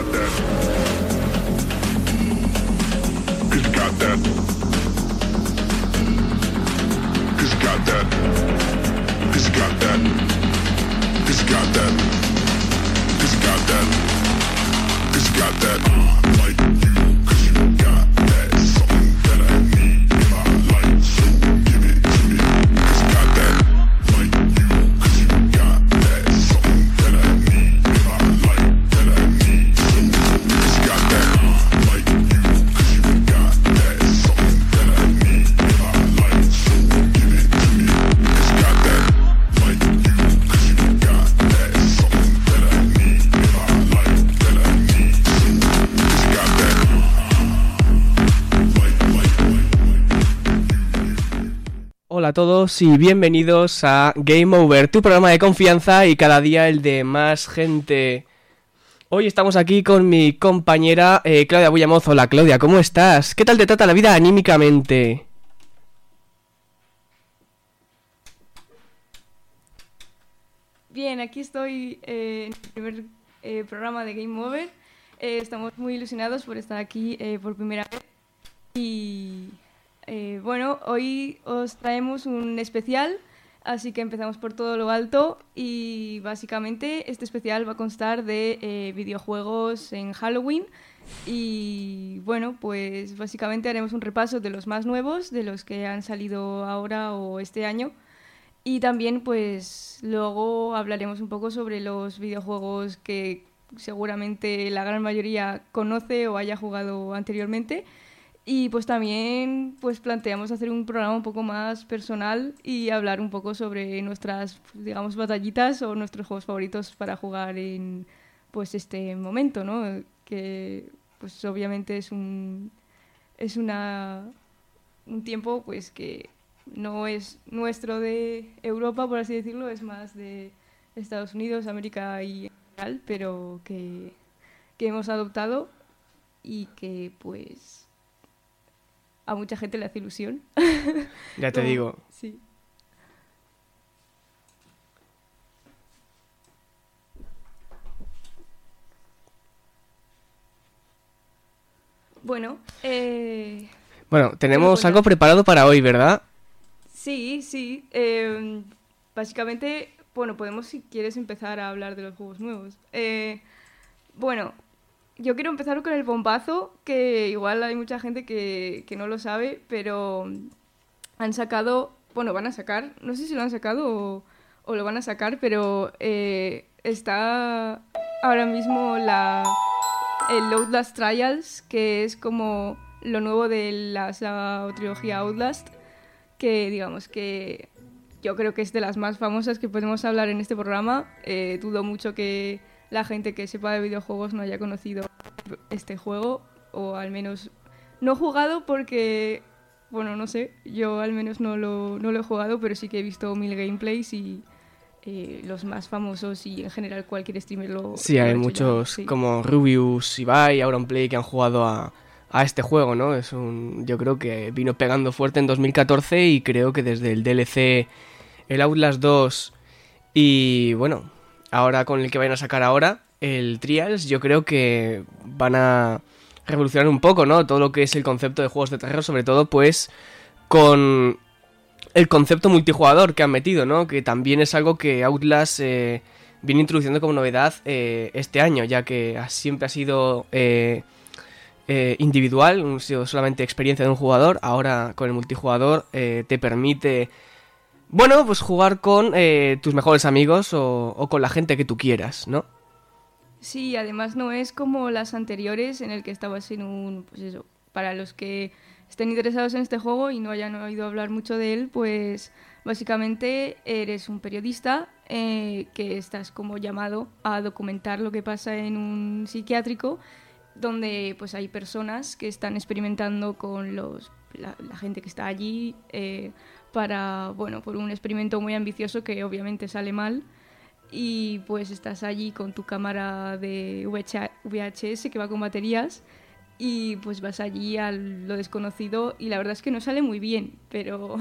Hola a todos y bienvenidos a Game Over, tu programa de confianza y cada día el de más gente. Hoy estamos aquí con mi compañera Claudia Bullamoz. Hola Claudia, ¿cómo estás? ¿Qué tal te trata la vida anímicamente? Bien, aquí estoy en el primer programa de Game Over. Estamos muy ilusionados por estar aquí por primera vez. Y bueno, hoy os traemos un especial, así que empezamos por todo lo alto. Y básicamente este especial va a constar de videojuegos en Halloween. Y bueno, pues básicamente haremos un repaso de los más nuevos, de los que han salido ahora o este año. Y también pues luego hablaremos un poco sobre los videojuegos que seguramente la gran mayoría conoce o haya jugado anteriormente. Y pues también pues planteamos hacer un programa un poco más personal y hablar un poco sobre nuestras, digamos, batallitas o nuestros juegos favoritos para jugar en pues este momento, ¿no? Que pues obviamente es un tiempo pues que no es nuestro de Europa, por así decirlo, es más de Estados Unidos, América y en general, pero que hemos adoptado y que pues a mucha gente le hace ilusión. Ya te digo. Sí. Bueno, tenemos algo preparado para hoy, ¿verdad? Sí. Básicamente, bueno, podemos, si quieres, empezar a hablar de los juegos nuevos. Bueno, yo quiero empezar con el bombazo, que igual hay mucha gente que no lo sabe, pero han sacado, bueno, van a sacar, no sé si lo han sacado o lo van a sacar, pero está ahora mismo el Outlast Trials, que es como lo nuevo de la saga o trilogía Outlast, que digamos que yo creo que es de las más famosas que podemos hablar en este programa. Dudo mucho que la gente que sepa de videojuegos no haya conocido este juego, o al menos no he jugado porque, bueno, no sé, yo al menos no lo he jugado, pero sí que he visto 1000 gameplays y los más famosos y en general cualquier streamer lo Sí, hay muchos ya, sí. Como Rubius, Ibai, Auronplay que han jugado a este juego, ¿no? Yo creo que vino pegando fuerte en 2014 y creo que desde el DLC, el Outlast 2 y bueno, ahora con el que vayan a sacar ahora, el Trials, yo creo que van a revolucionar un poco, ¿no? Todo lo que es el concepto de juegos de terror, sobre todo pues con el concepto multijugador que han metido, ¿no? Que también es algo que Outlast viene introduciendo como novedad este año, ya que siempre ha sido individual, ha sido solamente experiencia de un jugador. Ahora con el multijugador te permite, bueno, pues jugar con tus mejores amigos o con la gente que tú quieras, ¿no? Sí, además no es como las anteriores en el que estabas en un, pues eso, para los que estén interesados en este juego y no hayan oído hablar mucho de él, pues básicamente eres un periodista que estás como llamado a documentar lo que pasa en un psiquiátrico donde pues hay personas que están experimentando con la gente que está allí para, bueno, por un experimento muy ambicioso que obviamente sale mal. Y pues estás allí con tu cámara de VHS que va con baterías y pues vas allí a lo desconocido y la verdad es que no sale muy bien, pero...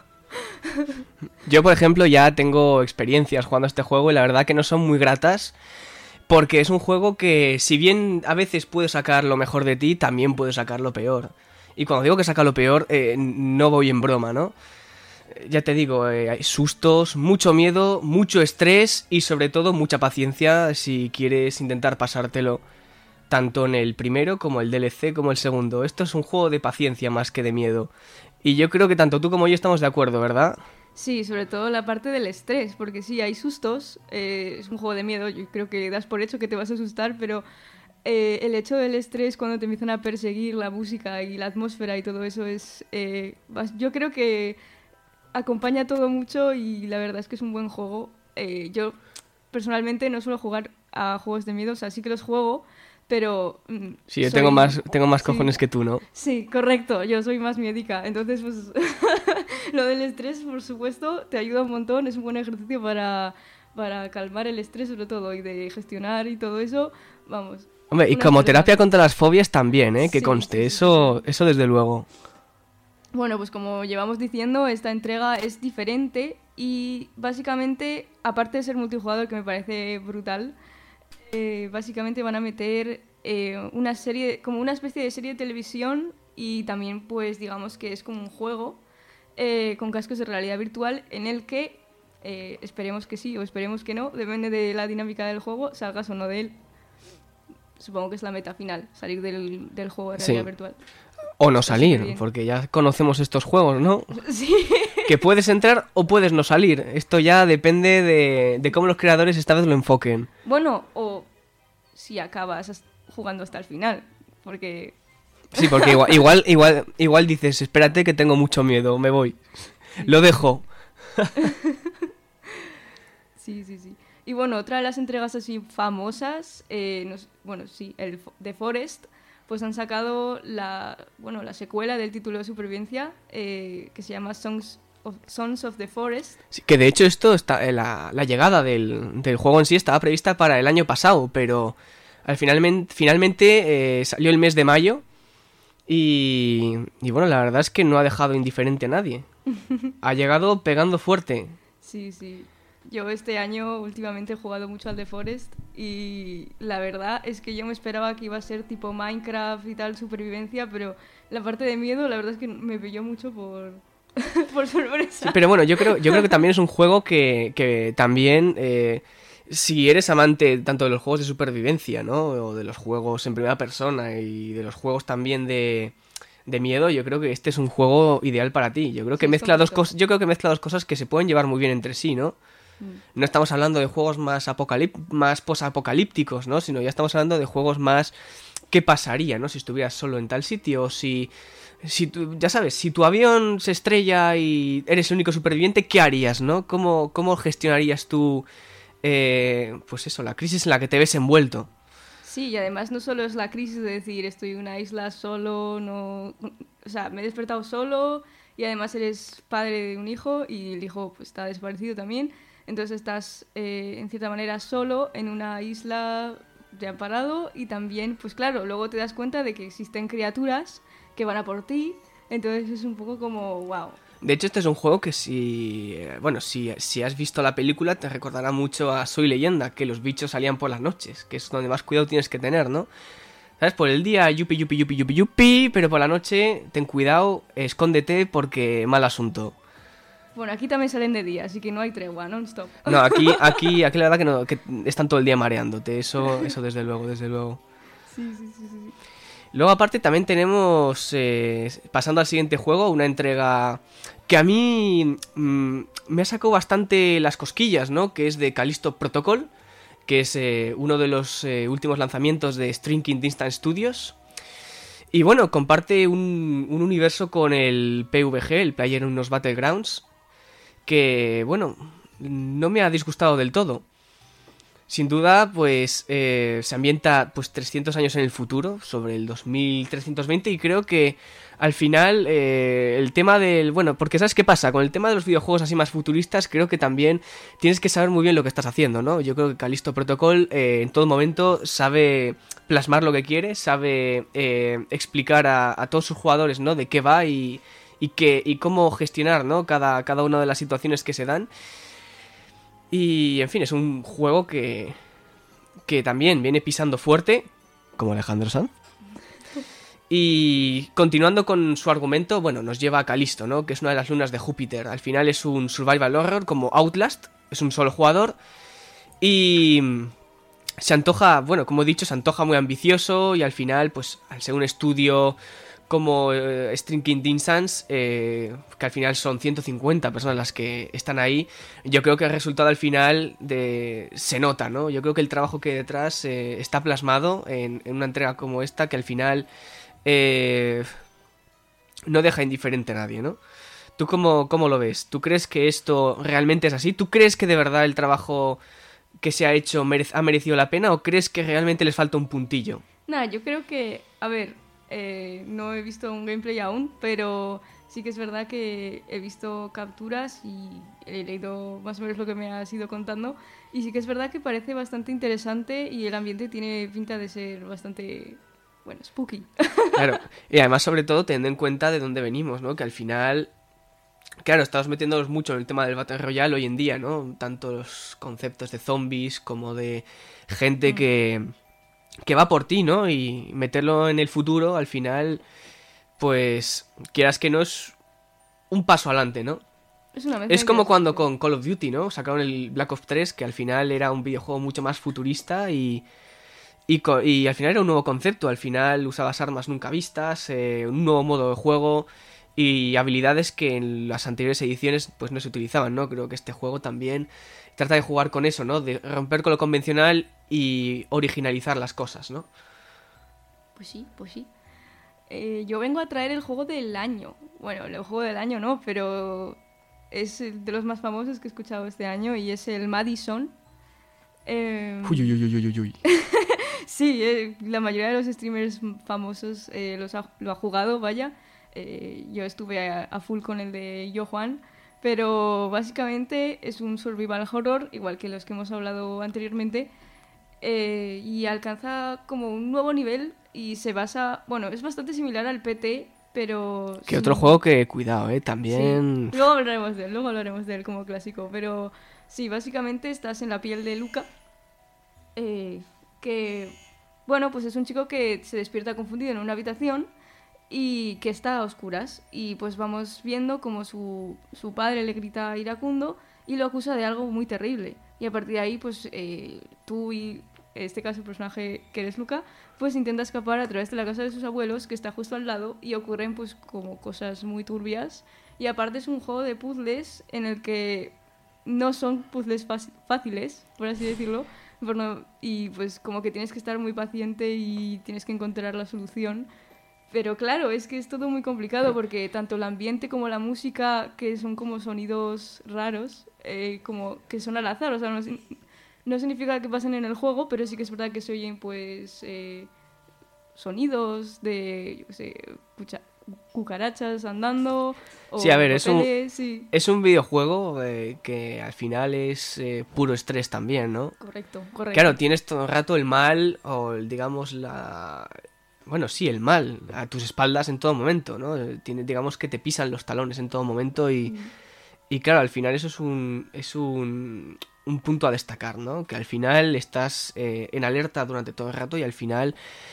Yo, por ejemplo, ya tengo experiencias jugando a este juego y la verdad que no son muy gratas, Porque es un juego que, si bien a veces puede sacar lo mejor de ti, también puede sacar lo peor. Y cuando digo que saca lo peor, no voy en broma, ¿no? Ya te digo, hay sustos, mucho miedo, mucho estrés y sobre todo mucha paciencia si quieres intentar pasártelo tanto en el primero como el DLC como el segundo. Esto es un juego de paciencia más que de miedo. Y yo creo que tanto tú como yo estamos de acuerdo, ¿verdad? Sí, sobre todo la parte del estrés, porque sí, hay sustos, es un juego de miedo, yo creo que das por hecho que te vas a asustar, pero el hecho del estrés cuando te empiezan a perseguir la música y la atmósfera y todo eso es... yo creo que acompaña todo mucho y la verdad es que es un buen juego. Yo personalmente no suelo jugar a juegos de miedo, o sea, sí que los juego, pero... Sí, yo tengo más cojones que tú, ¿no? Sí, correcto, yo soy más miedica, entonces pues lo del estrés, por supuesto, te ayuda un montón, es un buen ejercicio para calmar el estrés sobre todo y de gestionar y todo eso, vamos. Hombre, y como terapia contra las fobias también, que conste, eso desde luego. Bueno, pues como llevamos diciendo, esta entrega es diferente y básicamente, aparte de ser multijugador, que me parece brutal, básicamente van a meter una serie, como una especie de serie de televisión y también pues digamos que es como un juego con cascos de realidad virtual en el que esperemos que sí o esperemos que no, depende de la dinámica del juego, salgas o no de él. Supongo que es la meta final, salir del juego de realidad virtual. O no salir, porque ya conocemos estos juegos, ¿no? Sí. Que puedes entrar o puedes no salir. Esto ya depende de cómo los creadores esta vez lo enfoquen. Bueno, o si acabas jugando hasta el final, porque... Sí, porque igual dices, espérate que tengo mucho miedo, me voy. Sí. Lo dejo. Sí. Y bueno, otra de las entregas así famosas, el The Forest, pues han sacado la secuela del título de supervivencia, que se llama Sons of the Forest. Sí, que de hecho esto está la llegada del juego en sí estaba prevista para el año pasado, pero finalmente salió el mes de mayo y bueno, la verdad es que no ha dejado indiferente a nadie. Ha llegado pegando fuerte. Sí. Yo este año últimamente he jugado mucho al The Forest y la verdad es que yo me esperaba que iba a ser tipo Minecraft y tal, supervivencia, pero la parte de miedo la verdad es que me pilló mucho por sorpresa. Sí, pero bueno, yo creo que también es un juego que también, si eres amante tanto de los juegos de supervivencia, ¿no? O de los juegos en primera persona y de los juegos también de miedo, yo creo que este es un juego ideal para ti. Yo creo que mezcla dos cosas que se pueden llevar muy bien entre sí, ¿no? No estamos hablando de juegos más posapocalípticos, ¿no? Sino ya estamos hablando de juegos más ¿qué pasaría, no? Si estuvieras solo en tal sitio, o si ya sabes, si tu avión se estrella y eres el único superviviente, ¿qué harías, no? ¿Cómo gestionarías tú, pues eso, la crisis en la que te ves envuelto? Sí, y además no solo es la crisis de decir estoy en una isla solo, no, o sea, me he despertado solo y además eres padre de un hijo y el hijo pues está desaparecido también. Entonces estás, en cierta manera, solo en una isla ya parado y también, pues claro, luego te das cuenta de que existen criaturas que van a por ti, entonces es un poco como, wow. De hecho, este es un juego que si has visto la película te recordará mucho a Soy Leyenda, que los bichos salían por las noches, que es donde más cuidado tienes que tener, ¿no? ¿Sabes? Por el día, yupi, pero por la noche, ten cuidado, escóndete porque mal asunto. Bueno, aquí también salen de día, así que no hay tregua, non-stop. No, aquí la verdad que no, que están todo el día mareándote, eso desde luego. Sí. Luego aparte también tenemos, pasando al siguiente juego, una entrega que a mí me ha sacado bastante las cosquillas, ¿no? Que es de Callisto Protocol, que es uno de los últimos lanzamientos de Striking Distance Studios. Y bueno, comparte un universo con el PvG, el PlayerUnknown's Battlegrounds, que, bueno, no me ha disgustado del todo. Sin duda, pues se ambienta pues 300 años en el futuro, sobre el 2320, y creo que al final el tema del... Bueno, porque ¿sabes qué pasa? Con el tema de los videojuegos así más futuristas, creo que también tienes que saber muy bien lo que estás haciendo, ¿no? Yo creo que Callisto Protocol en todo momento sabe plasmar lo que quiere, sabe explicar a todos sus jugadores, ¿no? De qué va y cómo gestionar, ¿no? Cada una de las situaciones que se dan. Y, en fin, es un juego que que también viene pisando fuerte, como Alejandro Sanz. Y continuando con su argumento, bueno, nos lleva a Calisto, ¿no? Que es una de las lunas de Júpiter. Al final es un survival horror como Outlast, es un solo jugador. Y se antoja, bueno, como he dicho, se antoja muy ambicioso. Y al final, pues, al ser un estudio como Shrinking Distance, que al final son 150 personas las que están ahí, yo creo que el resultado al final se nota, ¿no? Yo creo que el trabajo que hay detrás está plasmado en una entrega como esta, que al final no deja indiferente a nadie, ¿no? ¿Tú cómo lo ves? ¿Tú crees que esto realmente es así? ¿Tú crees que de verdad el trabajo que se ha hecho ha merecido la pena o crees que realmente les falta un puntillo? Nada, yo creo que, a ver, no he visto un gameplay aún, pero sí que es verdad que he visto capturas y he leído más o menos lo que me has ido contando, y sí que es verdad que parece bastante interesante y el ambiente tiene pinta de ser bastante, bueno, spooky. Claro, y además sobre todo teniendo en cuenta de dónde venimos, ¿no? Que al final, claro, estamos metiéndonos mucho en el tema del Battle Royale hoy en día, ¿no? Tanto los conceptos de zombies como de gente que va por ti, ¿no? Y meterlo en el futuro, al final, pues, quieras que no, es un paso adelante, ¿no? Es como cuando con Call of Duty, ¿no? Sacaron el Black Ops 3, que al final era un videojuego mucho más futurista y al final era un nuevo concepto. Al final usabas armas nunca vistas, un nuevo modo de juego y habilidades que en las anteriores ediciones pues no se utilizaban, ¿no? Creo que este juego también trata de jugar con eso, ¿no? De romper con lo convencional y originalizar las cosas, ¿no? Pues sí, pues sí. Yo vengo a traer el juego del año. Bueno, el juego del año no, pero es de los más famosos que he escuchado este año y es el Madison. Uy, uy, uy, uy, uy. Sí, la mayoría de los streamers famosos lo ha jugado, vaya. Yo estuve a full con el de Yo Juan, pero básicamente es un survival horror, igual que los que hemos hablado anteriormente, y alcanza como un nuevo nivel y se basa... Bueno, es bastante similar al PT, pero... Que otro juego que, cuidado, también... Sí. Luego hablaremos de él como clásico, pero sí, básicamente estás en la piel de Luca, que, bueno, pues es un chico que se despierta confundido en una habitación y que está a oscuras. Y pues vamos viendo como su padre le grita iracundo y lo acusa de algo muy terrible. Y a partir de ahí, pues tú y, en este caso, el personaje que eres Luca, pues intenta escapar a través de la casa de sus abuelos, que está justo al lado, y ocurren pues como cosas muy turbias. Y aparte es un juego de puzzles en el que no son puzzles fáciles, por así decirlo, y pues como que tienes que estar muy paciente y tienes que encontrar la solución. Pero claro, es que es todo muy complicado porque tanto el ambiente como la música, que son como sonidos raros, como que son al azar, o sea, no significa que pasen en el juego, pero sí que es verdad que se oyen pues sonidos de, yo qué sé, cucarachas andando. O sí, a ver, papeles, sí. Es un videojuego que al final es puro estrés también, ¿no? Correcto. Claro, tienes todo el rato el mal o digamos bueno, sí, el mal a tus espaldas en todo momento, ¿no? Digamos que te pisan los talones en todo momento y claro, al final eso es un punto a destacar, ¿no? Que al final estás en alerta durante todo el rato y al final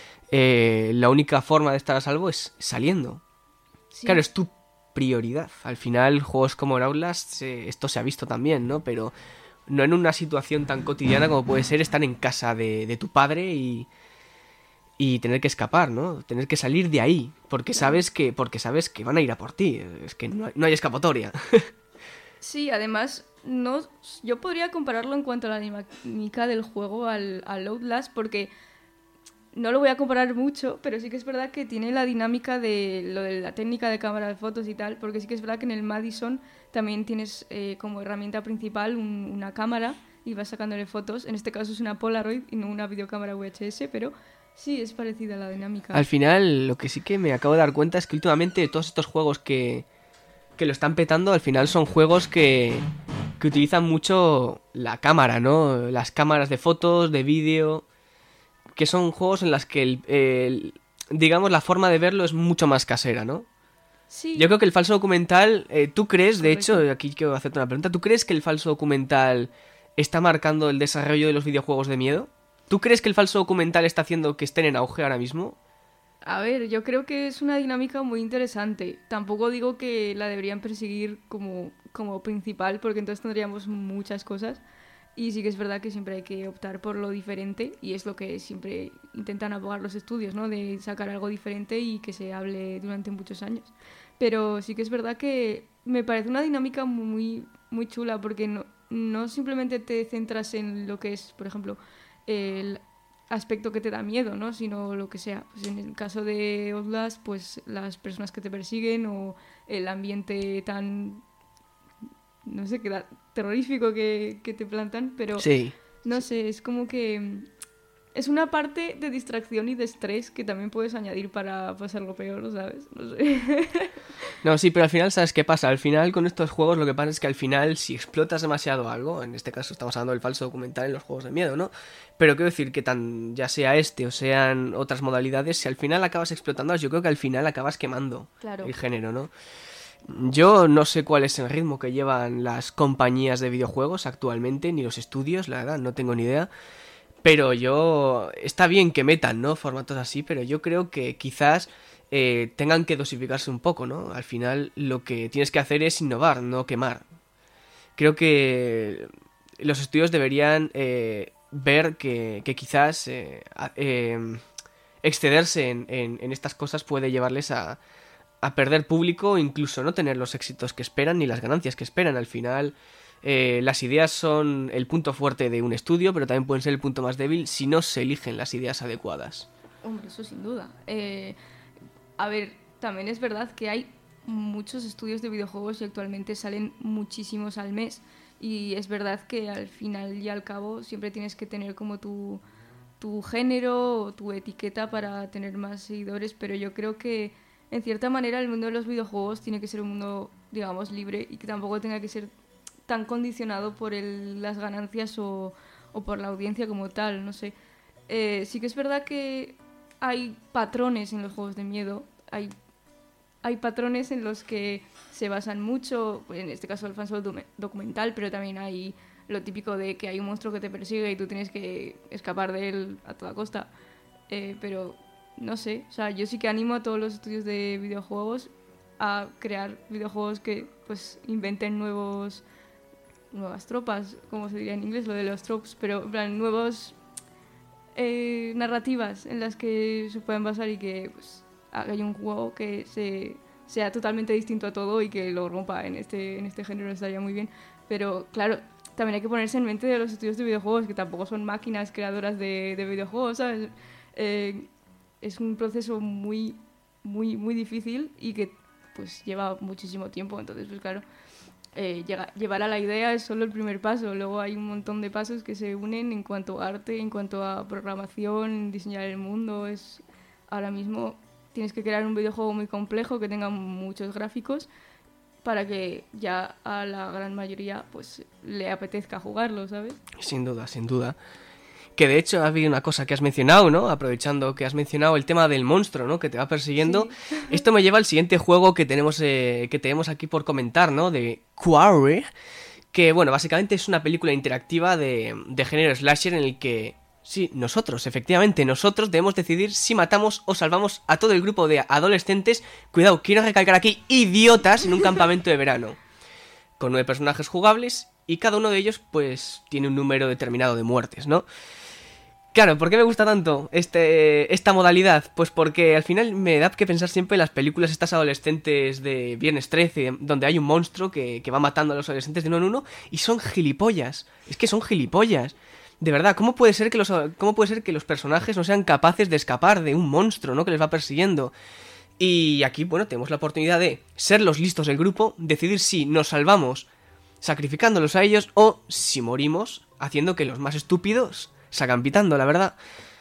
la única forma de estar a salvo es saliendo. Sí. Claro, es tu prioridad. Al final, juegos como el Outlast, esto se ha visto también, ¿no? Pero no en una situación tan cotidiana como puede ser estar en casa de tu padre y tener que escapar, ¿no? Tener que salir de ahí, porque sabes que van a ir a por ti. Es que no hay escapatoria. Sí, además, yo podría compararlo en cuanto a la dinámica del juego al Outlast, porque no lo voy a comparar mucho, pero sí que es verdad que tiene la dinámica de lo de la técnica de cámara de fotos y tal, porque sí que es verdad que en el Madison también tienes como herramienta principal una cámara y vas sacándole fotos. En este caso es una Polaroid y no una videocámara VHS, pero sí es parecida a la dinámica. Al final, lo que sí que me acabo de dar cuenta es que últimamente todos estos juegos que lo están petando, al final son juegos que utilizan mucho la cámara, ¿no? Las cámaras de fotos, de vídeo, que son juegos en las que digamos, la forma de verlo es mucho más casera, ¿no? Sí. Yo creo que el falso documental, ¿tú crees, de hecho, aquí quiero hacerte una pregunta, ¿tú crees que el falso documental está marcando el desarrollo de los videojuegos de miedo? ¿Tú crees que el falso documental está haciendo que estén en auge ahora mismo? A ver, yo creo que es una dinámica muy interesante. Tampoco digo que la deberían perseguir como principal, porque entonces tendríamos muchas cosas. Y sí que es verdad que siempre hay que optar por lo diferente, y es lo que siempre intentan abogar los estudios, ¿no? De sacar algo diferente y que se hable durante muchos años. Pero sí que es verdad que me parece una dinámica muy, muy chula, porque no simplemente te centras en lo que es, por ejemplo, el aspecto que te da miedo, ¿no? Sino lo que sea. Pues en el caso de Outlast, pues las personas que te persiguen o el ambiente tan, no sé, terrorífico que te plantan, pero Sí. no sé, es como que es una parte de distracción y de estrés que también puedes añadir para pasarlo peor, ¿sabes? No sé. No, sí, pero al final, ¿sabes qué pasa? Al final, con estos juegos, lo que pasa es que al final, si explotas demasiado algo, en este caso estamos hablando del falso documental en los juegos de miedo, ¿no? Pero quiero decir que ya sea este o sean otras modalidades, si al final acabas explotando, yo creo que al final acabas quemando Claro. el género, ¿no? Yo no sé cuál es el ritmo que llevan las compañías de videojuegos actualmente, ni los estudios, la verdad, no tengo ni idea. Pero está bien que metan, ¿no? Formatos así, pero yo creo que quizás tengan que dosificarse un poco, ¿no? Al final lo que tienes que hacer es innovar, no quemar. Creo que los estudios deberían ver que quizás excederse en estas cosas puede llevarles a perder público o incluso no tener los éxitos que esperan ni las ganancias que esperan. Al final, las ideas son el punto fuerte de un estudio, pero también pueden ser el punto más débil si no se eligen las ideas adecuadas. Hombre, eso sin duda. A ver, también es verdad que hay muchos estudios de videojuegos y actualmente salen muchísimos al mes. Y es verdad que al final y al cabo siempre tienes que tener como tu género o tu etiqueta para tener más seguidores, pero yo creo que en cierta manera el mundo de los videojuegos tiene que ser un mundo, digamos, libre y que tampoco tenga que ser tan condicionado por las ganancias o por la audiencia como tal, no sé. Sí que es verdad que hay patrones en los juegos de miedo, hay patrones en los que se basan mucho, en este caso el falso documental, pero también hay lo típico de que hay un monstruo que te persigue y tú tienes que escapar de él a toda costa. Pero no sé, o sea, yo sí que animo a todos los estudios de videojuegos a crear videojuegos que pues inventen nuevas tropas, como se diría en inglés, lo de los tropes, pero en plan, nuevos narrativas en las que se puedan basar y que pues haya un juego que sea totalmente distinto a todo y que lo rompa en este género, estaría muy bien. Pero claro, también hay que ponerse en mente de los estudios de videojuegos, que tampoco son máquinas creadoras de videojuegos, ¿sabes? Es un proceso muy, muy, muy difícil y que pues lleva muchísimo tiempo. Entonces, pues claro, llevar a la idea es solo el primer paso. Luego hay un montón de pasos que se unen en cuanto a arte, en cuanto a programación, diseñar el mundo. Ahora mismo tienes que crear un videojuego muy complejo que tenga muchos gráficos para que ya a la gran mayoría pues le apetezca jugarlo, ¿sabes? Sin duda, sin duda. Que de hecho ha habido una cosa que has mencionado, ¿no? Aprovechando que has mencionado el tema del monstruo, ¿no? Que te va persiguiendo. Sí. Esto me lleva al siguiente juego que tenemos aquí por comentar, ¿no? De Quarry. Que, bueno, básicamente es una película interactiva de género slasher en el que, sí, efectivamente, nosotros debemos decidir si matamos o salvamos a todo el grupo de adolescentes. Cuidado, quiero recalcar aquí, idiotas en un campamento de verano. Con 9 personajes jugables y cada uno de ellos, pues, tiene un número determinado de muertes, ¿no? Claro, ¿por qué me gusta tanto esta modalidad? Pues porque al final me da que pensar siempre en las películas estas adolescentes de Viernes 13, donde hay un monstruo que va matando a los adolescentes de uno en uno y son gilipollas. Es que son gilipollas. De verdad, ¿cómo puede ser que los personajes no sean capaces de escapar de un monstruo, ¿no? Que les va persiguiendo? Y aquí, bueno, tenemos la oportunidad de ser los listos del grupo, decidir si nos salvamos sacrificándolos a ellos o si morimos haciendo que los más estúpidos sacan pitando, la verdad.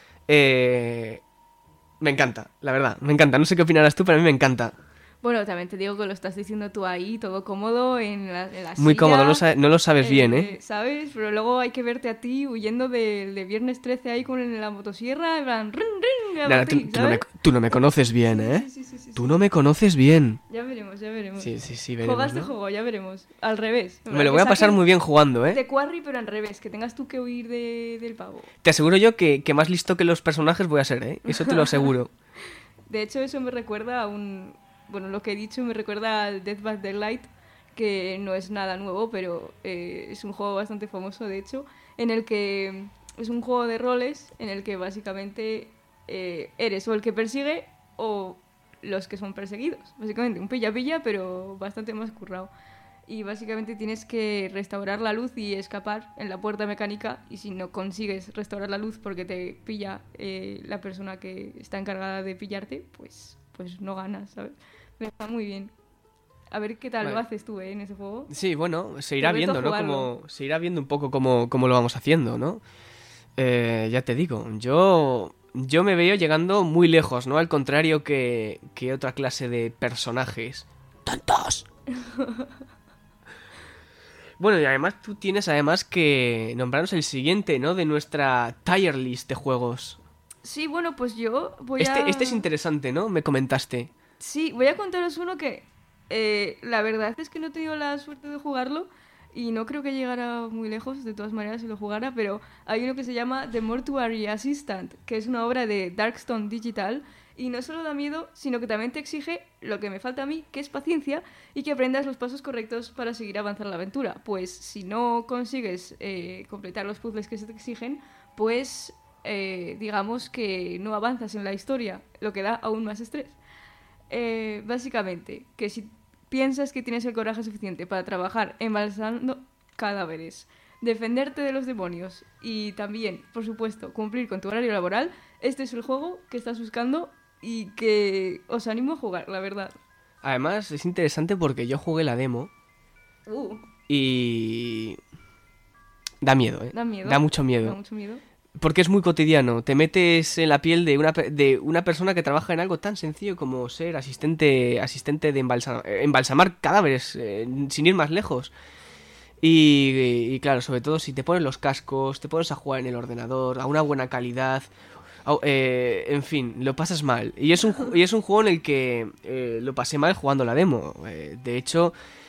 Me encanta, la verdad, me encanta. No sé qué opinarás tú, pero a mí me encanta. Bueno, también te digo que lo estás diciendo tú ahí, todo cómodo, en la muy silla, cómodo, no lo sabes bien, ¿eh? ¿Sabes? Pero luego hay que verte a ti huyendo de Viernes 13 ahí con la motosierra, en plan, rin, Nada, tú no me conoces bien, ¿eh? Sí. Tú no me conoces bien. Ya veremos. veremos. Sí, veremos, Juega este ¿no? juego, ya veremos. Al revés. Me lo voy a pasar muy bien jugando, ¿eh? De Quarry, pero al revés, que tengas tú que huir del pavo. Te aseguro yo que más listo que los personajes voy a ser, ¿eh? Eso te lo aseguro. De hecho, eso me recuerda a un... Bueno, lo que he dicho me recuerda al Dead by Daylight, que no es nada nuevo, pero es un juego bastante famoso, de hecho, en el que es un juego de roles en el que básicamente eres o el que persigue o los que son perseguidos. Básicamente un pilla-pilla, pero bastante más currado. Y básicamente tienes que restaurar la luz y escapar en la puerta mecánica, y si no consigues restaurar la luz porque te pilla la persona que está encargada de pillarte, pues no ganas, ¿sabes? Me está muy bien. A ver qué tal lo haces tú, en ese juego. Sí, bueno, se irá viendo, ¿no? Jugarlo. Se irá viendo un poco cómo lo vamos haciendo, ¿no? Ya te digo, yo me veo llegando muy lejos, ¿no? Al contrario que otra clase de personajes. ¡Tontos! Bueno, y además tú tienes que nombrarnos el siguiente, ¿no? De nuestra tier list de juegos. Sí, bueno, pues yo voy Este es interesante, ¿no? Me comentaste. Sí, voy a contaros uno que la verdad es que no he tenido la suerte de jugarlo y no creo que llegara muy lejos, de todas maneras, si lo jugara, pero hay uno que se llama The Mortuary Assistant, que es una obra de Darkstone Digital, y no solo da miedo, sino que también te exige lo que me falta a mí, que es paciencia, y que aprendas los pasos correctos para seguir avanzando la aventura. Pues si no consigues completar los puzzles que se te exigen, pues digamos que no avanzas en la historia, lo que da aún más estrés. Básicamente, que si piensas que tienes el coraje suficiente para trabajar embalsando cadáveres, defenderte de los demonios y también, por supuesto, cumplir con tu horario laboral, este es el juego que estás buscando y que os animo a jugar, la verdad. Además, es interesante porque yo jugué la demo y... Da miedo, ¿eh? Da miedo. Da mucho miedo. Da mucho miedo. Porque es muy cotidiano. Te metes en la piel de una persona que trabaja en algo tan sencillo como ser asistente de embalsamar cadáveres, sin ir más lejos. Y claro, sobre todo si te pones los cascos, te pones a jugar en el ordenador, a una buena calidad, en fin, lo pasas mal. Y es un juego en el que lo pasé mal jugando la demo. De hecho,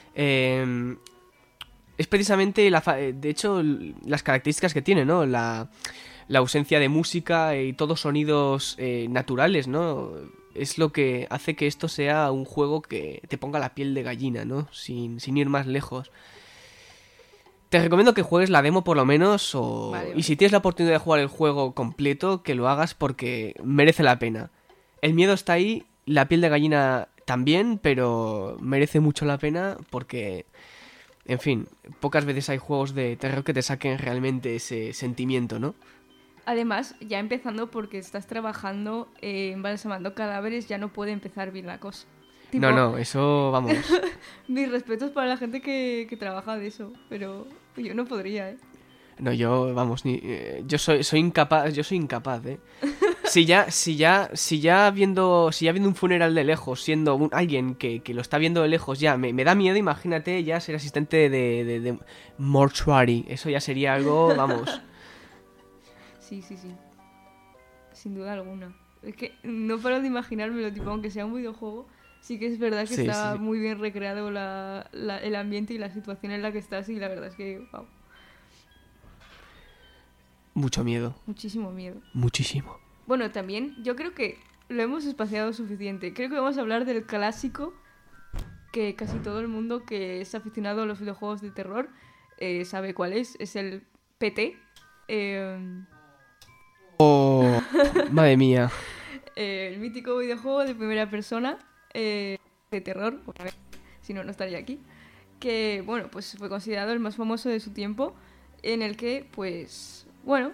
es precisamente de hecho las características que tiene, ¿no? La ausencia de música y todos sonidos naturales, ¿no? Es lo que hace que esto sea un juego que te ponga la piel de gallina, ¿no? Sin ir más lejos. Te recomiendo que juegues la demo por lo menos, Vale. Y si tienes la oportunidad de jugar el juego completo, que lo hagas porque merece la pena. El miedo está ahí, la piel de gallina también, pero merece mucho la pena porque, en fin, pocas veces hay juegos de terror que te saquen realmente ese sentimiento, ¿no? Además, ya empezando porque estás trabajando embalsamando cadáveres, ya no puede empezar bien la cosa. Tipo, No, eso, vamos. mis respetos para la gente que trabaja de eso, pero yo no podría, ¿eh? No, yo, vamos, yo soy incapaz, ¿eh? Si ya viendo un funeral de lejos, siendo alguien que lo está viendo de lejos, ya me da miedo, imagínate ya ser asistente de mortuary. Eso ya sería algo, vamos. Sí. Sin duda alguna. Es que no paro de imaginármelo, tipo, aunque sea un videojuego, sí que es verdad que está muy bien recreado el ambiente y la situación en la que estás, y la verdad es que, wow. Mucho miedo. Muchísimo miedo. Muchísimo. Bueno, también yo creo que lo hemos espaciado suficiente. Creo que vamos a hablar del clásico que casi todo el mundo que es aficionado a los videojuegos de terror sabe cuál es. Es el PT. Oh, madre mía. El mítico videojuego de primera persona de terror, obviamente, si no, no estaría aquí. Que, bueno, pues fue considerado el más famoso de su tiempo, en el que, pues, bueno...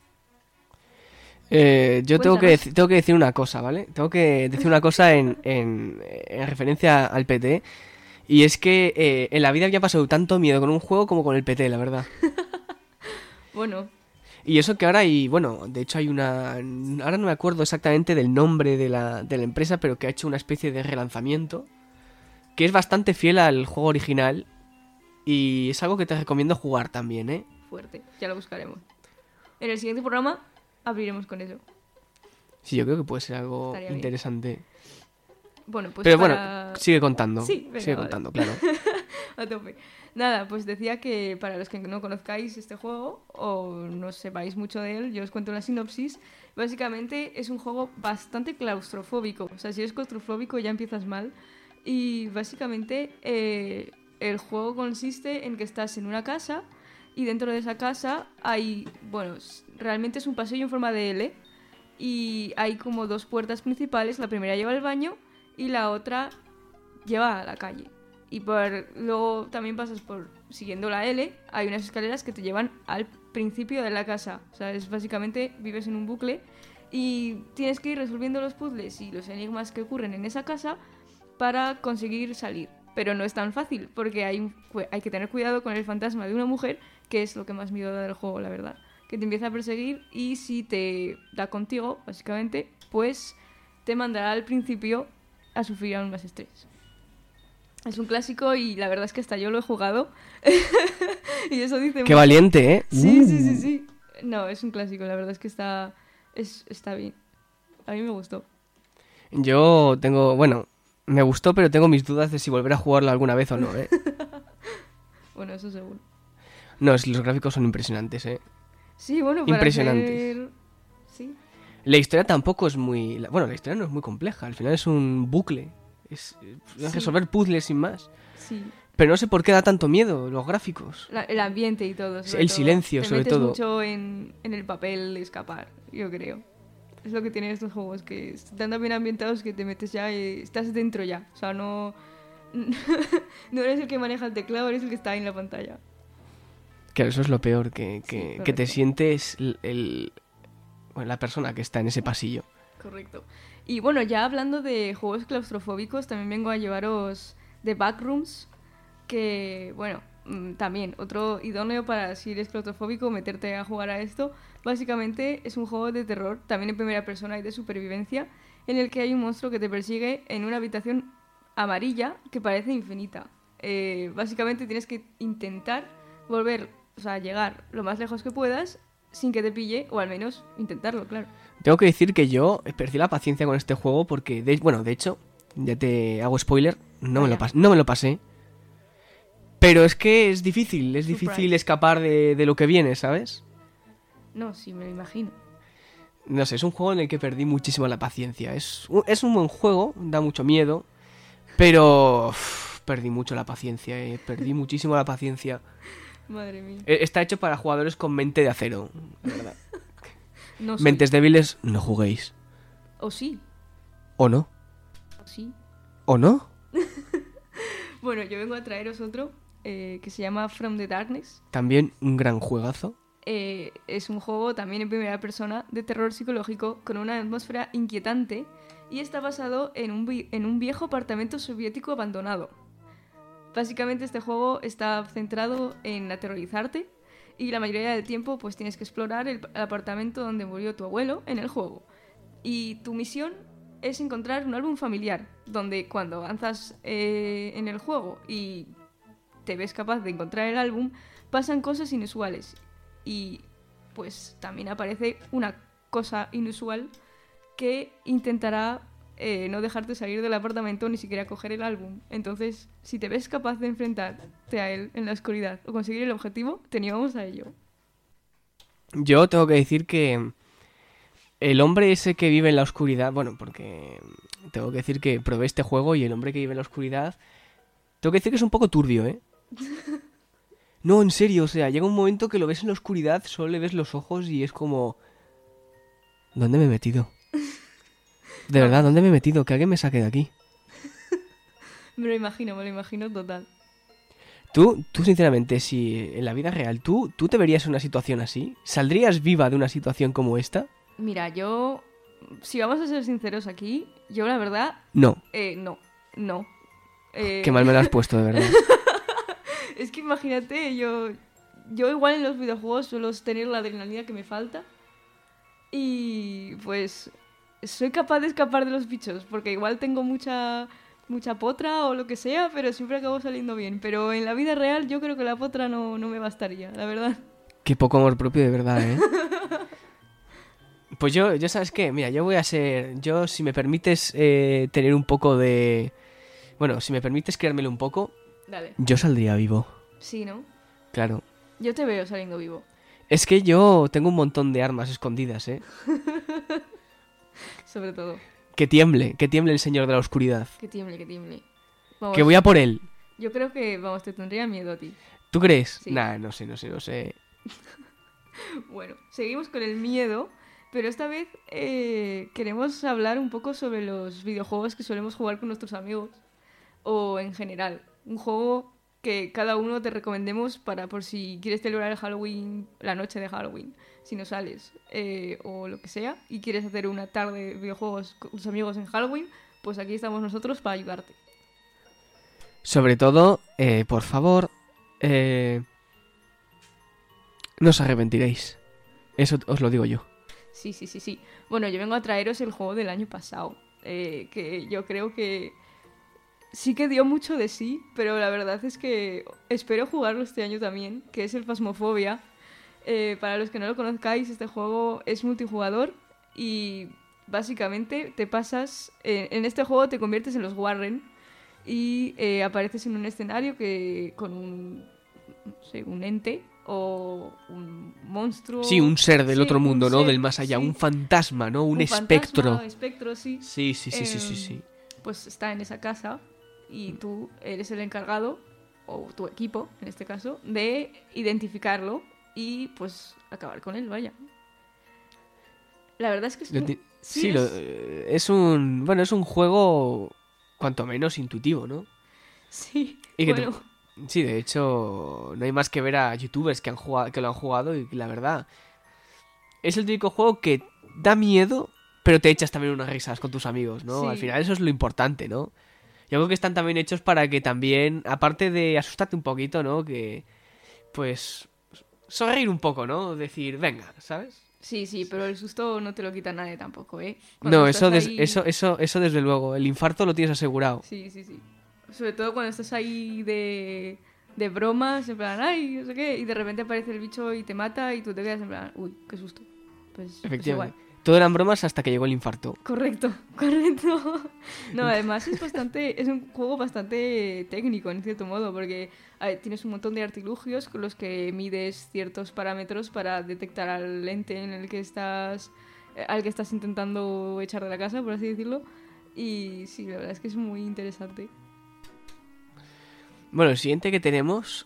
yo tengo que decir una cosa, ¿vale? Tengo que decir una cosa en referencia al PT. Y es que en la vida había pasado tanto miedo con un juego como con el PT, la verdad. Bueno. Y eso que ahora de hecho hay ahora no me acuerdo exactamente del nombre de la empresa, pero que ha hecho una especie de relanzamiento que es bastante fiel al juego original y es algo que te recomiendo jugar también, ¿eh? Fuerte, ya lo buscaremos. En el siguiente programa abriremos con eso. Sí, yo creo que puede ser algo Estaría interesante. Bueno, pues Pero para... bueno, sigue contando. Sí, venga, sigue vale. contando, claro. A tope. Nada, pues decía que para los que no conozcáis este juego o no sepáis mucho de él, yo os cuento una sinopsis. Básicamente es un juego bastante claustrofóbico. O sea, si eres claustrofóbico ya empiezas mal. Y básicamente el juego consiste en que estás en una casa y dentro de esa casa hay, bueno, realmente es un pasillo en forma de L y hay como dos puertas principales. La primera lleva al baño y la otra lleva a la calle. Y luego también pasas por, siguiendo la L, hay unas escaleras que te llevan al principio de la casa. O sea, es básicamente, vives en un bucle y tienes que ir resolviendo los puzzles y los enigmas que ocurren en esa casa para conseguir salir. Pero no es tan fácil, porque hay que tener cuidado con el fantasma de una mujer, que es lo que más miedo da del juego, la verdad. Que te empieza a perseguir y si te da contigo, básicamente, pues te mandará al principio a sufrir aún más estrés. Es un clásico y la verdad es que hasta yo lo he jugado. Y eso dice ¡Qué mucho. valiente, eh! Sí. No, es un clásico, la verdad es que está bien. A mí me gustó. Yo tengo... Bueno, me gustó, pero tengo mis dudas de si volver a jugarlo alguna vez o no, ¿eh? Bueno, eso seguro. No, es que los gráficos son impresionantes, ¿eh? Sí, bueno, para Impresionantes. hacer... Sí. La historia tampoco es muy... Bueno, la historia no es muy compleja. Al final es un bucle. Es resolver puzzles sin más. Sí. Pero no sé por qué da tanto miedo los gráficos. El ambiente y todo. sobre El todo. silencio, sobre todo. Te metes mucho en el papel de escapar, yo creo. Es lo que tienen estos juegos, que están tan bien ambientados que te metes ya y estás dentro ya. O sea, no... no eres el que maneja el teclado, eres el que está ahí en la pantalla. Claro, eso es lo peor, Sí, que te correcto. sientes la persona que está en ese pasillo. Correcto. Y bueno, ya hablando de juegos claustrofóbicos, también vengo a llevaros The Backrooms, que, bueno, también otro idóneo para si eres claustrofóbico meterte a jugar a esto. Básicamente es un juego de terror, también en primera persona y de supervivencia, en el que hay un monstruo que te persigue en una habitación amarilla que parece infinita. Básicamente tienes que intentar volver, o sea, llegar lo más lejos que puedas sin que te pille, o al menos intentarlo, claro. Tengo que decir que yo perdí la paciencia con este juego porque, de hecho, ya te hago spoiler, no me lo pasé. Pero es que es difícil Surprise. escapar de lo que viene, ¿sabes? No, sí, me lo imagino. No sé, es un juego en el que perdí muchísimo la paciencia. Es un buen juego, da mucho miedo, pero perdí mucho la paciencia, perdí muchísimo la paciencia. Madre mía. Está hecho para jugadores con mente de acero, la verdad. No soy. Mentes débiles, no juguéis. O sí, ¿O no? o sí. ¿O no? Bueno, yo vengo a traeros otro que se llama From the Darkness. También un gran juegazo. Es un juego también en primera persona de terror psicológico con una atmósfera inquietante y está basado en un viejo apartamento soviético abandonado. Básicamente este juego está centrado en aterrorizarte y la mayoría del tiempo pues tienes que explorar el apartamento donde murió tu abuelo en el juego. Y tu misión es encontrar un álbum familiar donde cuando avanzas en el juego y te ves capaz de encontrar el álbum, pasan cosas inusuales. Y pues también aparece una cosa inusual que intentará no dejarte salir del apartamento ni siquiera coger el álbum. Entonces, si te ves capaz de enfrentarte a él en la oscuridad o conseguir el objetivo, te animamos a ello. Yo tengo que decir que el hombre ese que vive en la oscuridad, bueno, porque tengo que decir que probé este juego y el hombre que vive en la oscuridad, tengo que decir que es un poco turbio, ¿eh? No, en serio, o sea, llega un momento que lo ves en la oscuridad, solo le ves los ojos y es como... ¿Dónde me he metido? De verdad, ¿dónde me he metido? Que alguien me saque de aquí. Me lo imagino total. Tú sinceramente, si en la vida real, ¿tú te verías en una situación así? ¿Saldrías viva de una situación como esta? Mira, yo... Si vamos a ser sinceros aquí, yo la verdad... No. No. Qué mal me lo has puesto, de verdad. Es que imagínate, yo igual en los videojuegos suelo tener la adrenalina que me falta. Y pues soy capaz de escapar de los bichos, porque igual tengo mucha potra o lo que sea, pero siempre acabo saliendo bien. Pero en la vida real yo creo que la potra no me bastaría, la verdad. Qué poco amor propio, de verdad, ¿eh? Pues yo, ¿sabes qué? Mira, yo voy a ser... Yo, si me permites tener un poco de... Bueno, si me permites creármelo un poco, Dale. yo saldría vivo. Sí, ¿no? Claro. Yo te veo saliendo vivo. Es que yo tengo un montón de armas escondidas, ¿eh? Sobre todo. Que tiemble el señor de la oscuridad. Que tiemble, que tiemble. Vamos, Que voy a por él. yo creo que, vamos, te tendría miedo a ti. ¿Tú crees? Sí. Nah, no sé. Bueno, seguimos con el miedo, pero esta vez queremos hablar un poco sobre los videojuegos que solemos jugar con nuestros amigos o en general. Un juego que cada uno te recomendemos para por si quieres celebrar el Halloween, la noche de Halloween, si no sales o lo que sea, y quieres hacer una tarde de videojuegos con tus amigos en Halloween, pues aquí estamos nosotros para ayudarte. Sobre todo, por favor, no os arrepentiréis. Eso os lo digo yo. Sí. Bueno, yo vengo a traeros el juego del año pasado, que yo creo que sí que dio mucho de sí, pero la verdad es que espero jugarlo este año también, que es el Phasmophobia. Para los que no lo conozcáis, este juego es multijugador y básicamente te pasas... en este juego te conviertes en los Warren y apareces en un escenario que con un, no sé, un ente o un monstruo... Sí, un ser del Sí, otro mundo, un ¿no? ser, Del más allá, sí. un fantasma, ¿no? Un fantasma, espectro. espectro, sí. Sí. Pues está en esa casa y tú eres el encargado, o tu equipo en este caso, de identificarlo y pues acabar con él, vaya. La verdad es que es... Sí, es un... Bueno, es un juego cuanto menos intuitivo, ¿no? Sí, Y que bueno... Sí, de hecho, no hay más que ver a youtubers que lo han jugado y la verdad, es el típico juego que da miedo, pero te echas también unas risas con tus amigos, ¿no? Sí. Al final eso es lo importante, ¿no? Yo creo que están también hechos para que también, aparte de asustarte un poquito, ¿no? Que, pues, sonreír un poco, ¿no? Decir, venga, ¿sabes? Sí, pero el susto no te lo quita nadie tampoco, ¿eh? No, estás eso desde luego, el infarto lo tienes asegurado. Sí. Sobre todo cuando estás ahí de bromas, en plan, ay, no sé qué, y de repente aparece el bicho y te mata y tú te quedas en plan, uy, qué susto. Pues Efectivamente. igual. Todo eran bromas hasta que llegó el infarto. Correcto. No, además es un juego bastante técnico, en cierto modo, porque tienes un montón de artilugios con los que mides ciertos parámetros para detectar al ente en el que estás, al que estás intentando echar de la casa, por así decirlo. Y sí, la verdad es que es muy interesante. Bueno, el siguiente que tenemos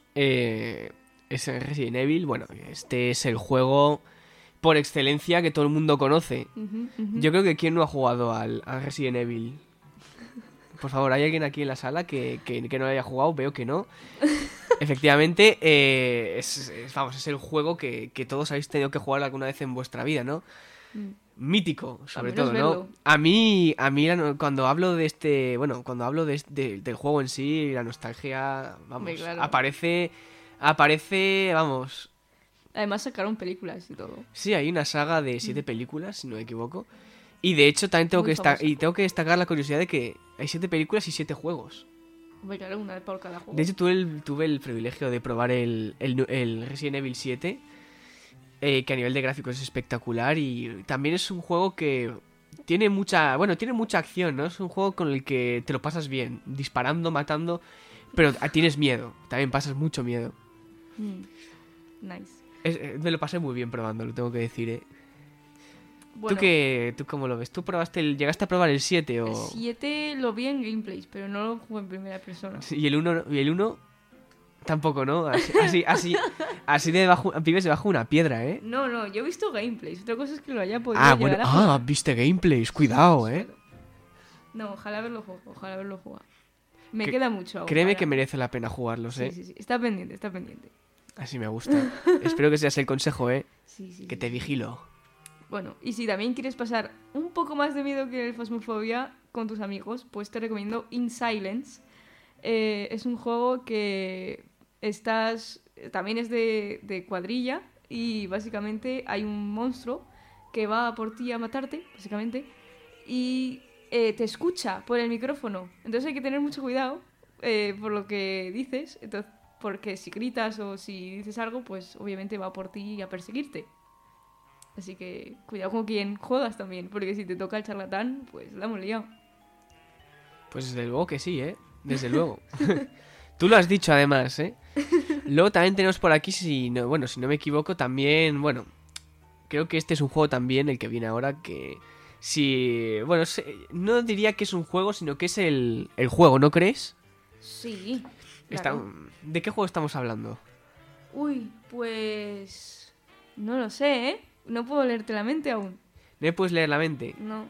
es el Resident Evil. Bueno, este es el juego por excelencia que todo el mundo conoce. Yo creo que ¿quién no ha jugado al Resident Evil? Por favor, ¿hay alguien aquí en la sala que no haya jugado? Veo que no. Efectivamente, es el juego que todos habéis tenido que jugar alguna vez en vuestra vida, ¿no? Mítico, sobre todo, ¿no? A mí cuando hablo de este... Bueno, cuando hablo del juego en sí, la nostalgia, vamos, claro. aparece, vamos... Además sacaron películas y todo. Sí, hay una saga de 7 películas, si no me equivoco. Y de hecho también tengo que destacar la curiosidad de que hay 7 películas y 7 juegos. Claro, una por cada juego. De hecho tuve el privilegio de probar el Resident Evil 7, que a nivel de gráficos es espectacular y también es un juego que tiene mucha acción, ¿no? Es un juego con el que te lo pasas bien, disparando, matando, pero tienes miedo, también pasas mucho miedo. Nice. Me lo pasé muy bien probándolo, tengo que decir, ¿eh? Bueno, ¿Tú cómo lo ves? ¿Tú llegaste a probar el 7 o...? el 7 lo vi en gameplays, pero no lo jugué en primera persona. ¿Y el 1 tampoco, ¿no? Así vives debajo de una piedra, ¿eh? No, yo he visto gameplays. Otra cosa es que lo haya podido llegar a jugar. Viste gameplays, cuidado, ¿eh? No, ojalá haberlo jugado. Me queda mucho aún. Créeme que merece la pena jugarlos, ¿eh? Sí. Está pendiente. Así me gusta. Espero que seas el consejo, ¿eh? Sí. Que te vigilo. Bueno, y si también quieres pasar un poco más de miedo que el Phasmophobia con tus amigos, pues te recomiendo In Silence. Es un juego que también es de cuadrilla y básicamente hay un monstruo que va por ti a matarte, básicamente, y te escucha por el micrófono. Entonces hay que tener mucho cuidado por lo que dices, porque si gritas o si dices algo, pues obviamente va por ti a perseguirte. Así que cuidado con quién juegas también, porque si te toca el charlatán, pues la hemos liado. Pues desde luego que sí, ¿eh? Desde luego. Tú lo has dicho además, ¿eh? Luego también tenemos por aquí, si no me equivoco, también, bueno, creo que este es un juego también, el que viene ahora, que si, bueno, no diría que es un juego, sino que es el juego, ¿no crees? Sí, claro. ¿De qué juego estamos hablando? Uy, pues... no lo sé, ¿eh? No puedo leerte la mente aún. ¿No me puedes leer la mente? No.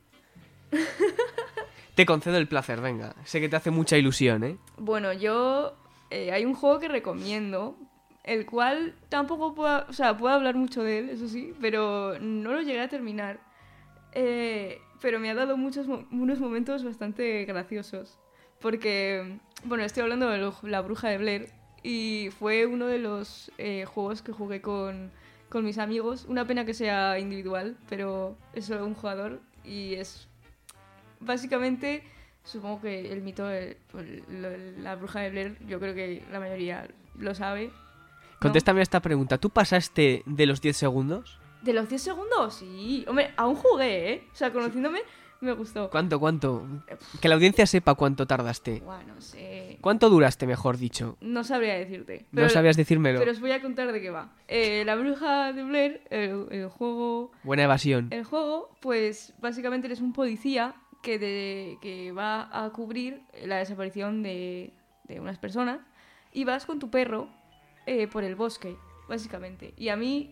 Te concedo el placer, venga. Sé que te hace mucha ilusión, ¿eh? Bueno, yo... hay un juego que recomiendo, el cual tampoco puedo... O sea, puedo hablar mucho de él, eso sí, pero no lo llegué a terminar. Pero me ha dado unos momentos bastante graciosos. Porque, bueno, estoy hablando de La Bruja de Blair y fue uno de los juegos que jugué con mis amigos. Una pena que sea individual, pero es solo un jugador y es básicamente, supongo que el mito de La Bruja de Blair, yo creo que la mayoría lo sabe, ¿no? Contéstame esta pregunta. ¿Tú pasaste de los 10 segundos? ¿De los 10 segundos? Sí. Hombre, aún jugué, ¿eh? O sea, conociéndome, me gustó. ¿Cuánto? Que la audiencia sepa cuánto tardaste. Bueno, no sé. ¿Cuánto duraste, mejor dicho? No sabría decirte. No sabías decírmelo. Pero os voy a contar de qué va. La Bruja de Blair, el juego... Buena evasión. El juego, pues, básicamente eres un policía que va a cubrir la desaparición de unas personas y vas con tu perro por el bosque, básicamente. Y a mí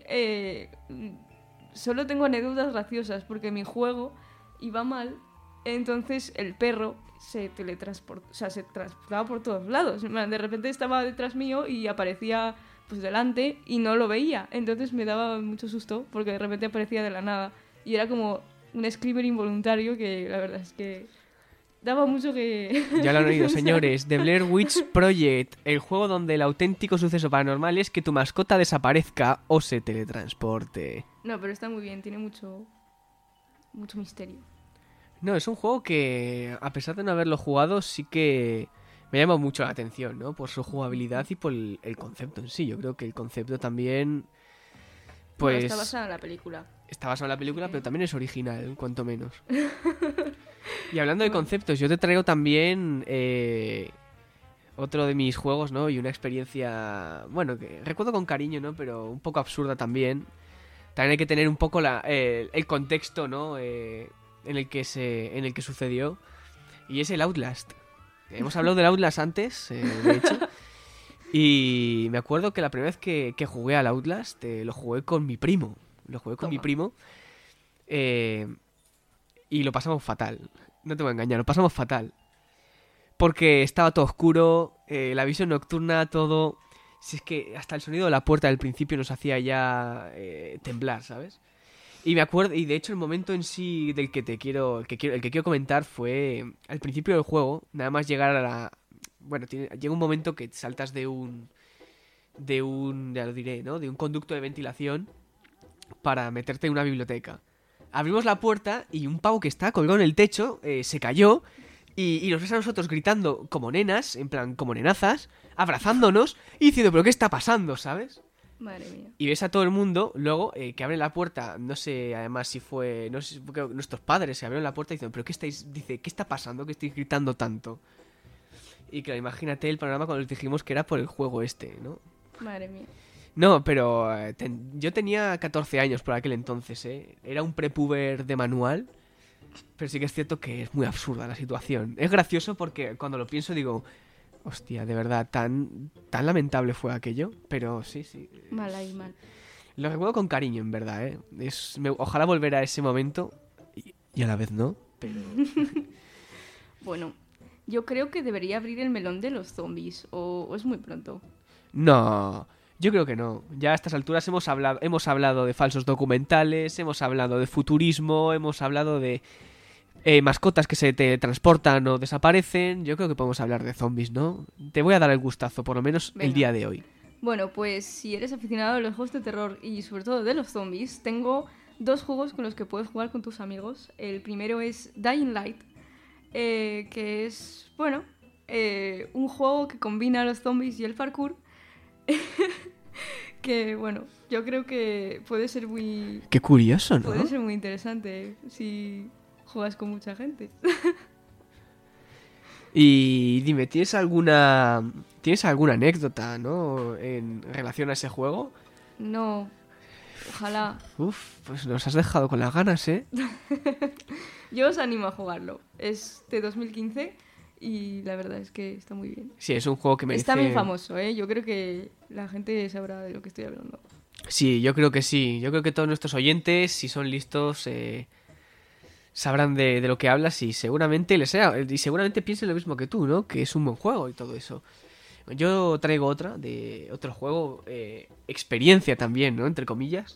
solo tengo anécdotas graciosas porque mi juego iba mal, entonces el perro se transportaba por todos lados. De repente estaba detrás mío y aparecía pues delante y no lo veía. Entonces me daba mucho susto porque de repente aparecía de la nada y era como un screamer involuntario que la verdad es que daba mucho que... Ya lo han oído, señores. The Blair Witch Project, el juego donde el auténtico suceso paranormal es que tu mascota desaparezca o se teletransporte. No, pero está muy bien, tiene mucho misterio. No, es un juego que, a pesar de no haberlo jugado, sí que me llama mucho la atención, ¿no? Por su jugabilidad y por el concepto en sí. Yo creo que el concepto también... Pues... Bueno, está basado en la película. Está basado en la película, pero también es original, cuanto menos. Y hablando de conceptos, yo te traigo también otro de mis juegos, ¿no? Y una experiencia, bueno, que recuerdo con cariño, ¿no? Pero un poco absurda también. También hay que tener un poco el contexto, ¿no? En el que sucedió. Y es el Outlast. Hemos hablado del Outlast antes, de hecho. Y me acuerdo que la primera vez que jugué al Outlast lo jugué con mi primo. Y lo pasamos fatal. No te voy a engañar, lo pasamos fatal. Porque estaba todo oscuro, la visión nocturna, todo... Si es que hasta el sonido de la puerta del principio nos hacía ya temblar, ¿sabes? Y me acuerdo, y de hecho el momento en sí del que el que quiero comentar fue al principio del juego, nada más llegar a la... Bueno, llega un momento que saltas ya lo diré, ¿no? De un conducto de ventilación para meterte en una biblioteca. Abrimos la puerta y un pavo que está colgado en el techo se cayó y nos ves a nosotros gritando como nenas, en plan como nenazas, abrazándonos y diciendo, ¿pero qué está pasando?, ¿sabes? Madre mía. Y ves a todo el mundo luego que abre la puerta, no sé además si fue, no sé, porque nuestros padres se abrieron la puerta y dicen, ¿pero qué estáis? Dice, ¿qué está pasando? ¿Que estáis gritando tanto? Y claro, imagínate el panorama cuando les dijimos que era por el juego este, ¿no? Madre mía. No, pero yo tenía 14 años por aquel entonces, ¿eh? Era un prepuber de manual, pero sí que es cierto que es muy absurda la situación. Es gracioso porque cuando lo pienso digo, hostia, de verdad, tan lamentable fue aquello, pero sí. Mal ahí, mal. Lo recuerdo con cariño, en verdad, ¿eh? Ojalá volver a ese momento y a la vez no, pero... Bueno, yo creo que debería abrir el melón de los zombies, o es muy pronto. No... Yo creo que no. Ya a estas alturas hemos hablado de falsos documentales, hemos hablado de futurismo, hemos hablado de mascotas que se teletransportan o desaparecen. Yo creo que podemos hablar de zombies, ¿no? Te voy a dar el gustazo, por lo menos Venga. El día de hoy. Bueno, pues si eres aficionado a los juegos de terror y sobre todo de los zombies, tengo 2 juegos con los que puedes jugar con tus amigos. El primero es Dying Light, que es, bueno, un juego que combina los zombies y el parkour. Que, bueno, yo creo que puede ser Qué curioso, ¿no? puede ser muy interesante si juegas con mucha gente. Y dime, ¿tienes alguna anécdota, ¿no? En relación a ese juego? No, ojalá. Uf, pues nos has dejado con las ganas, ¿eh? Yo os animo a jugarlo. Es de 2015 y la verdad es que está muy bien. Sí, es un juego que merece... Está muy famoso, ¿eh? Yo creo que la gente sabrá de lo que estoy hablando. Sí, yo creo que sí. Yo creo que todos nuestros oyentes, si son listos, sabrán de lo que hablas y seguramente piensen lo mismo que tú, ¿no? Que es un buen juego y todo eso. Yo traigo otro juego, experiencia también, ¿no? Entre comillas.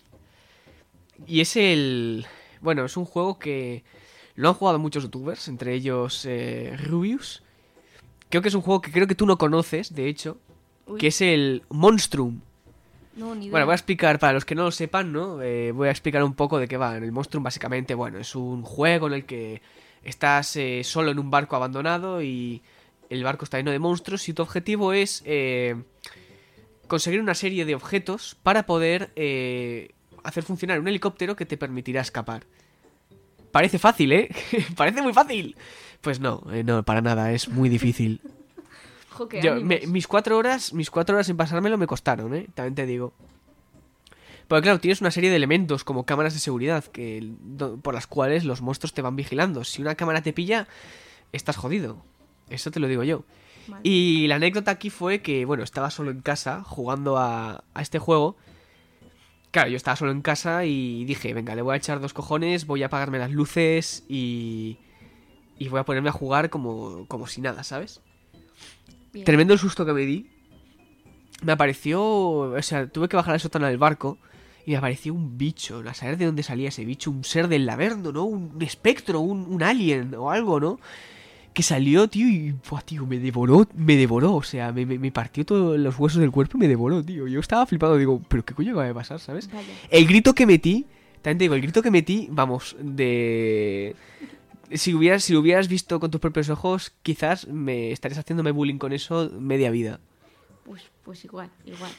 Y es bueno, es un juego que lo han jugado muchos youtubers, entre ellos Rubius. Creo que es un juego que creo que tú no conoces, de hecho, Uy. que es el Monstrum. No, ni idea. Bueno, voy a explicar, para los que no lo sepan, ¿no? Voy a explicar un poco de qué va. El Monstrum, básicamente, bueno, es un juego en el que estás solo en un barco abandonado y el barco está lleno de monstruos y tu objetivo es conseguir una serie de objetos para poder hacer funcionar un helicóptero que te permitirá escapar. Parece fácil, ¿eh? Parece muy fácil. Pues no, no, para nada, es muy difícil. Jo, qué ánimos. Mis 4 horas en pasármelo me costaron, ¿eh? También te digo. Porque claro, tienes una serie de elementos como cámaras de seguridad por las cuales los monstruos te van vigilando. Si una cámara te pilla, estás jodido. Eso te lo digo yo. Vale. Y la anécdota aquí fue que, bueno, estaba solo en casa jugando a este juego. Claro, yo estaba solo en casa y dije, venga, le voy a echar 2 cojones, voy a apagarme las luces y voy a ponerme a jugar como si nada, ¿sabes? Bien. Tremendo el susto que me di. Me apareció... O sea, tuve que bajar al sótano del barco y me apareció un bicho. A saber de dónde salía ese bicho. Un ser del laberno, ¿no? Un espectro, un alien o algo, ¿no? Que salió, tío, y... Buah, tío, me devoró. O sea, me partió todos los huesos del cuerpo y me devoró, tío. Yo estaba flipado, digo, ¿pero qué coño acaba de pasar, sabes? Vaya. El grito que metí... También te digo, el grito que metí, vamos, de... Si lo hubieras visto con tus propios ojos, quizás me estarías haciéndome bullying con eso media vida. Pues igual.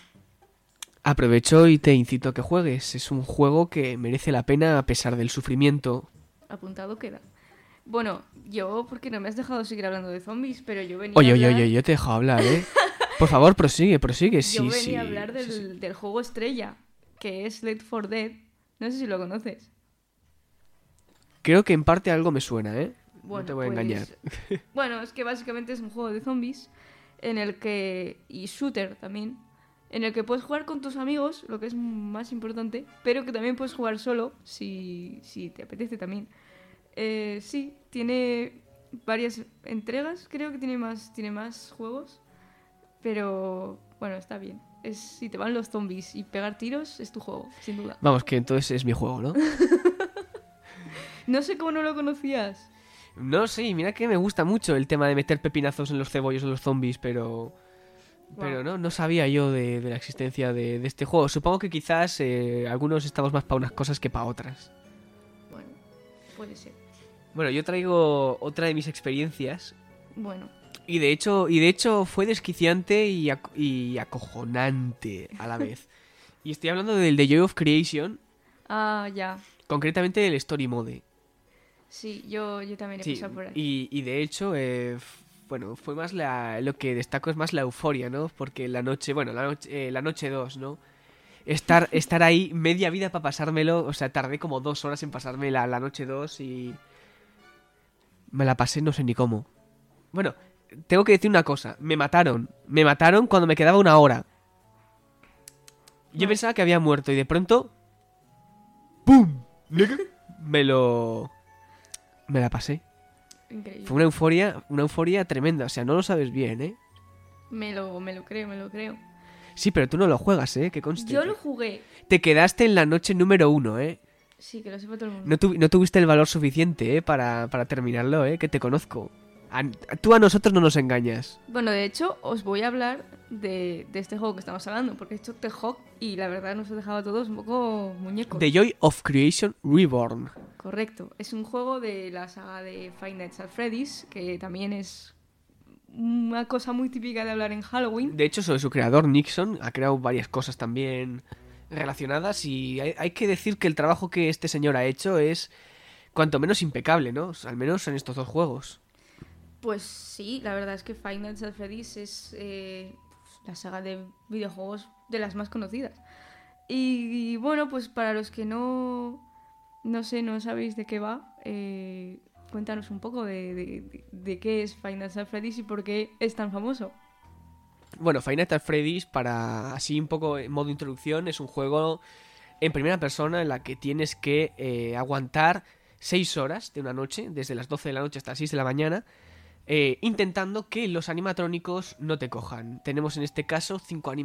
Aprovecho y te incito a que juegues. Es un juego que merece la pena a pesar del sufrimiento. Apuntado queda. Bueno, yo, porque no me has dejado seguir hablando de zombies, pero yo venía Oye, a hablar... yo te dejo hablar, ¿eh? Por favor, prosigue, sí, Yo venía sí. a hablar del juego estrella, que es Left 4 Dead. No sé si lo conoces. Creo que en parte algo me suena, ¿eh? Bueno, no te voy a pues, engañar. Bueno, es que básicamente es un juego de zombies en el que... y shooter también, en el que puedes jugar con tus amigos, lo que es más importante, pero que también puedes jugar solo, si te apetece también. Sí, tiene varias entregas, creo que tiene más juegos, pero bueno, está bien. Si te van los zombies y pegar tiros, es tu juego, sin duda. Vamos, que entonces es mi juego, ¿no? No sé cómo no lo conocías. No, sí, mira que me gusta mucho el tema de meter pepinazos en los cebollos de los zombies, pero no sabía yo de la existencia de este juego. Supongo que quizás algunos estamos más para unas cosas que para otras. Bueno, puede ser. Bueno, yo traigo otra de mis experiencias. Bueno, Y de hecho fue desquiciante y acojonante a la vez. Y estoy hablando del The Joy of Creation, ya. concretamente del Story Mode. Sí, yo también he Sí, pasado por ahí. y de hecho, bueno, fue más lo que destaco es más la euforia, ¿no? Porque la noche 2, ¿no? Estar ahí media vida para pasármelo, o sea, tardé como 2 horas en pasarme la noche 2 y me la pasé no sé ni cómo. Bueno, tengo que decir una cosa, me mataron cuando me quedaba 1 hora. Yo No. pensaba que había muerto y de pronto ¡pum! Me la pasé. Increíble. Fue una euforia tremenda, o sea, no lo sabes bien, ¿eh? Me lo creo. Sí, pero tú no lo juegas, ¿eh? Que conste. Yo lo jugué. Te quedaste en la noche número 1, ¿eh? Sí, que lo sepa todo el mundo. No tuviste el valor suficiente, ¿eh? Para terminarlo, ¿eh? Que te conozco. Tú a nosotros no nos engañas. Bueno, de hecho, os voy a hablar de este juego que estamos hablando, porque he hecho The-Hawk y la verdad nos ha dejado a todos un poco muñecos. The Joy of Creation Reborn. Correcto. Es un juego de la saga de Five Nights at Freddy's, que también es una cosa muy típica de hablar en Halloween. De hecho, sobre su creador, Nixon, ha creado varias cosas también relacionadas y hay que decir que el trabajo que este señor ha hecho es cuanto menos impecable, ¿no? Al menos en estos dos juegos. Pues sí, la verdad es que Five Nights at Freddy's es la saga de videojuegos de las más conocidas. Y bueno, pues para los que no sabéis de qué va, cuéntanos un poco de qué es Five Nights at Freddy's y por qué es tan famoso. Bueno, Five Nights at Freddy's, para así un poco en modo introducción, es un juego en primera persona en la que tienes que aguantar 6 horas de una noche, desde las 12 de la noche hasta las 6 de la mañana, intentando que los animatrónicos no te cojan. Tenemos en este caso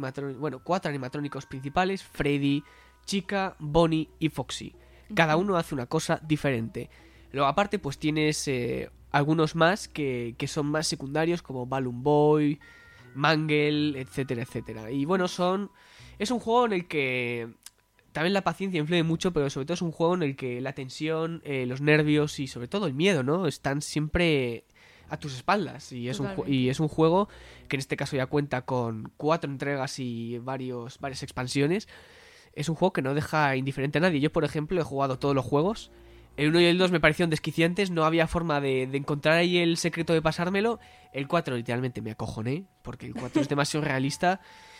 4 animatrónicos principales: Freddy, Chica, Bonnie y Foxy. Cada uno hace una cosa diferente. Luego aparte pues tienes algunos más que son más secundarios, como Balloon Boy, Mangle, etcétera, etcétera. Y bueno, es un juego en el que también la paciencia influye mucho, pero sobre todo es un juego en el que la tensión, los nervios y sobre todo el miedo, ¿no? Están siempre a tus espaldas. Y es un juego que en este caso ya cuenta con 4 entregas y varias expansiones. Es un juego que no deja indiferente a nadie. Yo, por ejemplo, he jugado todos los juegos. El 1 y el 2 me parecieron desquiciantes, no había forma de encontrar ahí el secreto de pasármelo. El 4 literalmente me acojoné, porque el 4 es demasiado realista.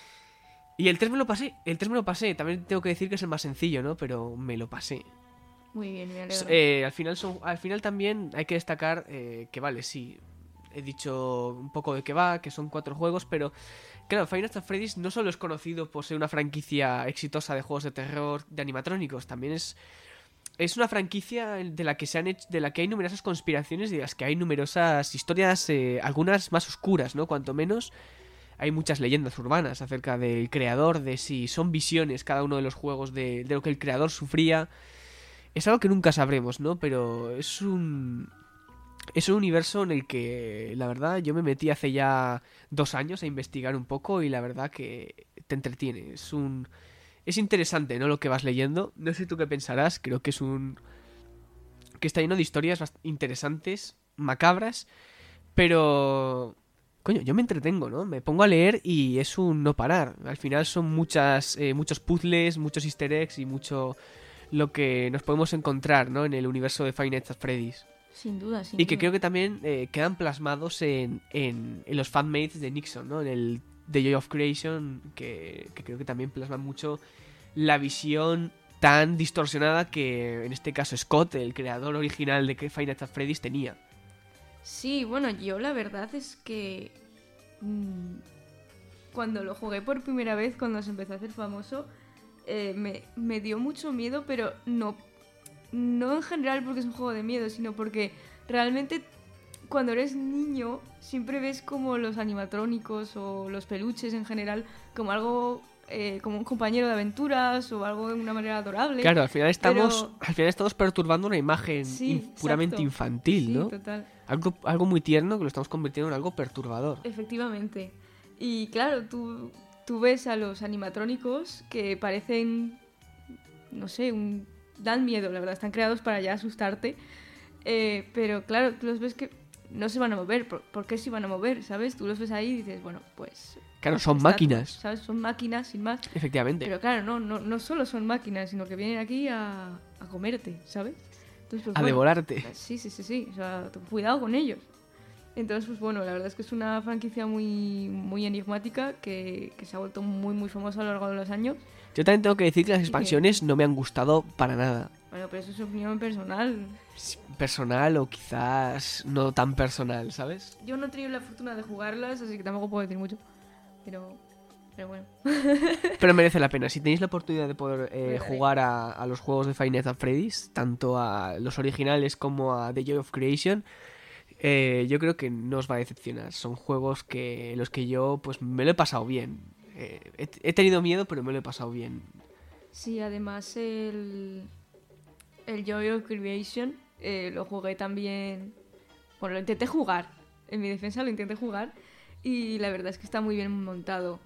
Y el 3 me lo pasé, también tengo que decir que es el más sencillo, ¿no? Pero me lo pasé. Muy bien, me alegro. Al final también hay que destacar que vale, sí, he dicho un poco de qué va, que son 4 juegos, pero claro, Five Nights at Freddy's no solo es conocido por ser una franquicia exitosa de juegos de terror de animatrónicos, también es una franquicia de la que hay numerosas conspiraciones y de las que hay numerosas historias, algunas más oscuras, ¿no? Cuanto menos hay muchas leyendas urbanas acerca del creador, de si son visiones cada uno de los juegos, de lo que el creador sufría. Es algo que nunca sabremos, ¿no? Pero es un universo en el que, la verdad, yo me metí hace ya 2 años a investigar un poco y la verdad que te entretiene. Es interesante, ¿no? Lo que vas leyendo. No sé tú qué pensarás. Creo que que está lleno de historias interesantes, macabras, pero coño, yo me entretengo, ¿no? Me pongo a leer y es un no parar. Al final son muchos puzzles, muchos easter eggs y mucho lo que nos podemos encontrar, ¿no? En el universo de Five Nights at Freddy's. Sin duda. Y que creo que también quedan plasmados en los fanmates de Nixon, ¿no? En el The Joy of Creation, que creo que también plasma mucho la visión tan distorsionada que en este caso Scott, el creador original de Five Nights at Freddy's, tenía. Sí, bueno, yo la verdad es que cuando lo jugué por primera vez, cuando se empezó a hacer famoso, me dio mucho miedo, pero no en general porque es un juego de miedo, sino porque realmente cuando eres niño siempre ves como los animatrónicos o los peluches en general como algo, como un compañero de aventuras o algo de una manera adorable. Claro, al final estamos perturbando una imagen puramente infantil, ¿no? Sí, total. Algo muy tierno que lo estamos convirtiendo en algo perturbador. Efectivamente. Y claro, tú ves a los animatrónicos que parecen, no sé, dan miedo, la verdad, están creados para ya asustarte, pero claro, tú los ves que no se van a mover. ¿Por qué se van a mover? ¿Sabes? Tú los ves ahí y dices, bueno, pues... Claro, son máquinas. ¿Sabes? Son máquinas, sin más. Efectivamente. Pero claro, no solo son máquinas, sino que vienen aquí a comerte, ¿sabes? Entonces, pues, a devorarte. Sí. O sea, cuidado con ellos. Entonces, pues bueno, la verdad es que es una franquicia muy, muy enigmática que se ha vuelto muy, muy famosa a lo largo de los años. Yo también tengo que decir que las expansiones no me han gustado para nada. Bueno, pero eso es opinión personal. Personal o quizás no tan personal, ¿sabes? Yo no he tenido la fortuna de jugarlas, así que tampoco puedo decir mucho. Pero bueno. Pero merece la pena. Si tenéis la oportunidad de poder jugar a los juegos de Five Nights at Freddy's, tanto a los originales como a The Joy of Creation, yo creo que no os va a decepcionar. Son juegos en los que yo pues me lo he pasado bien. He tenido miedo, pero me lo he pasado bien. Sí, además el Joy of Creation lo jugué también. Bueno, lo intenté jugar. En mi defensa lo intenté jugar. Y la verdad es que está muy bien montado.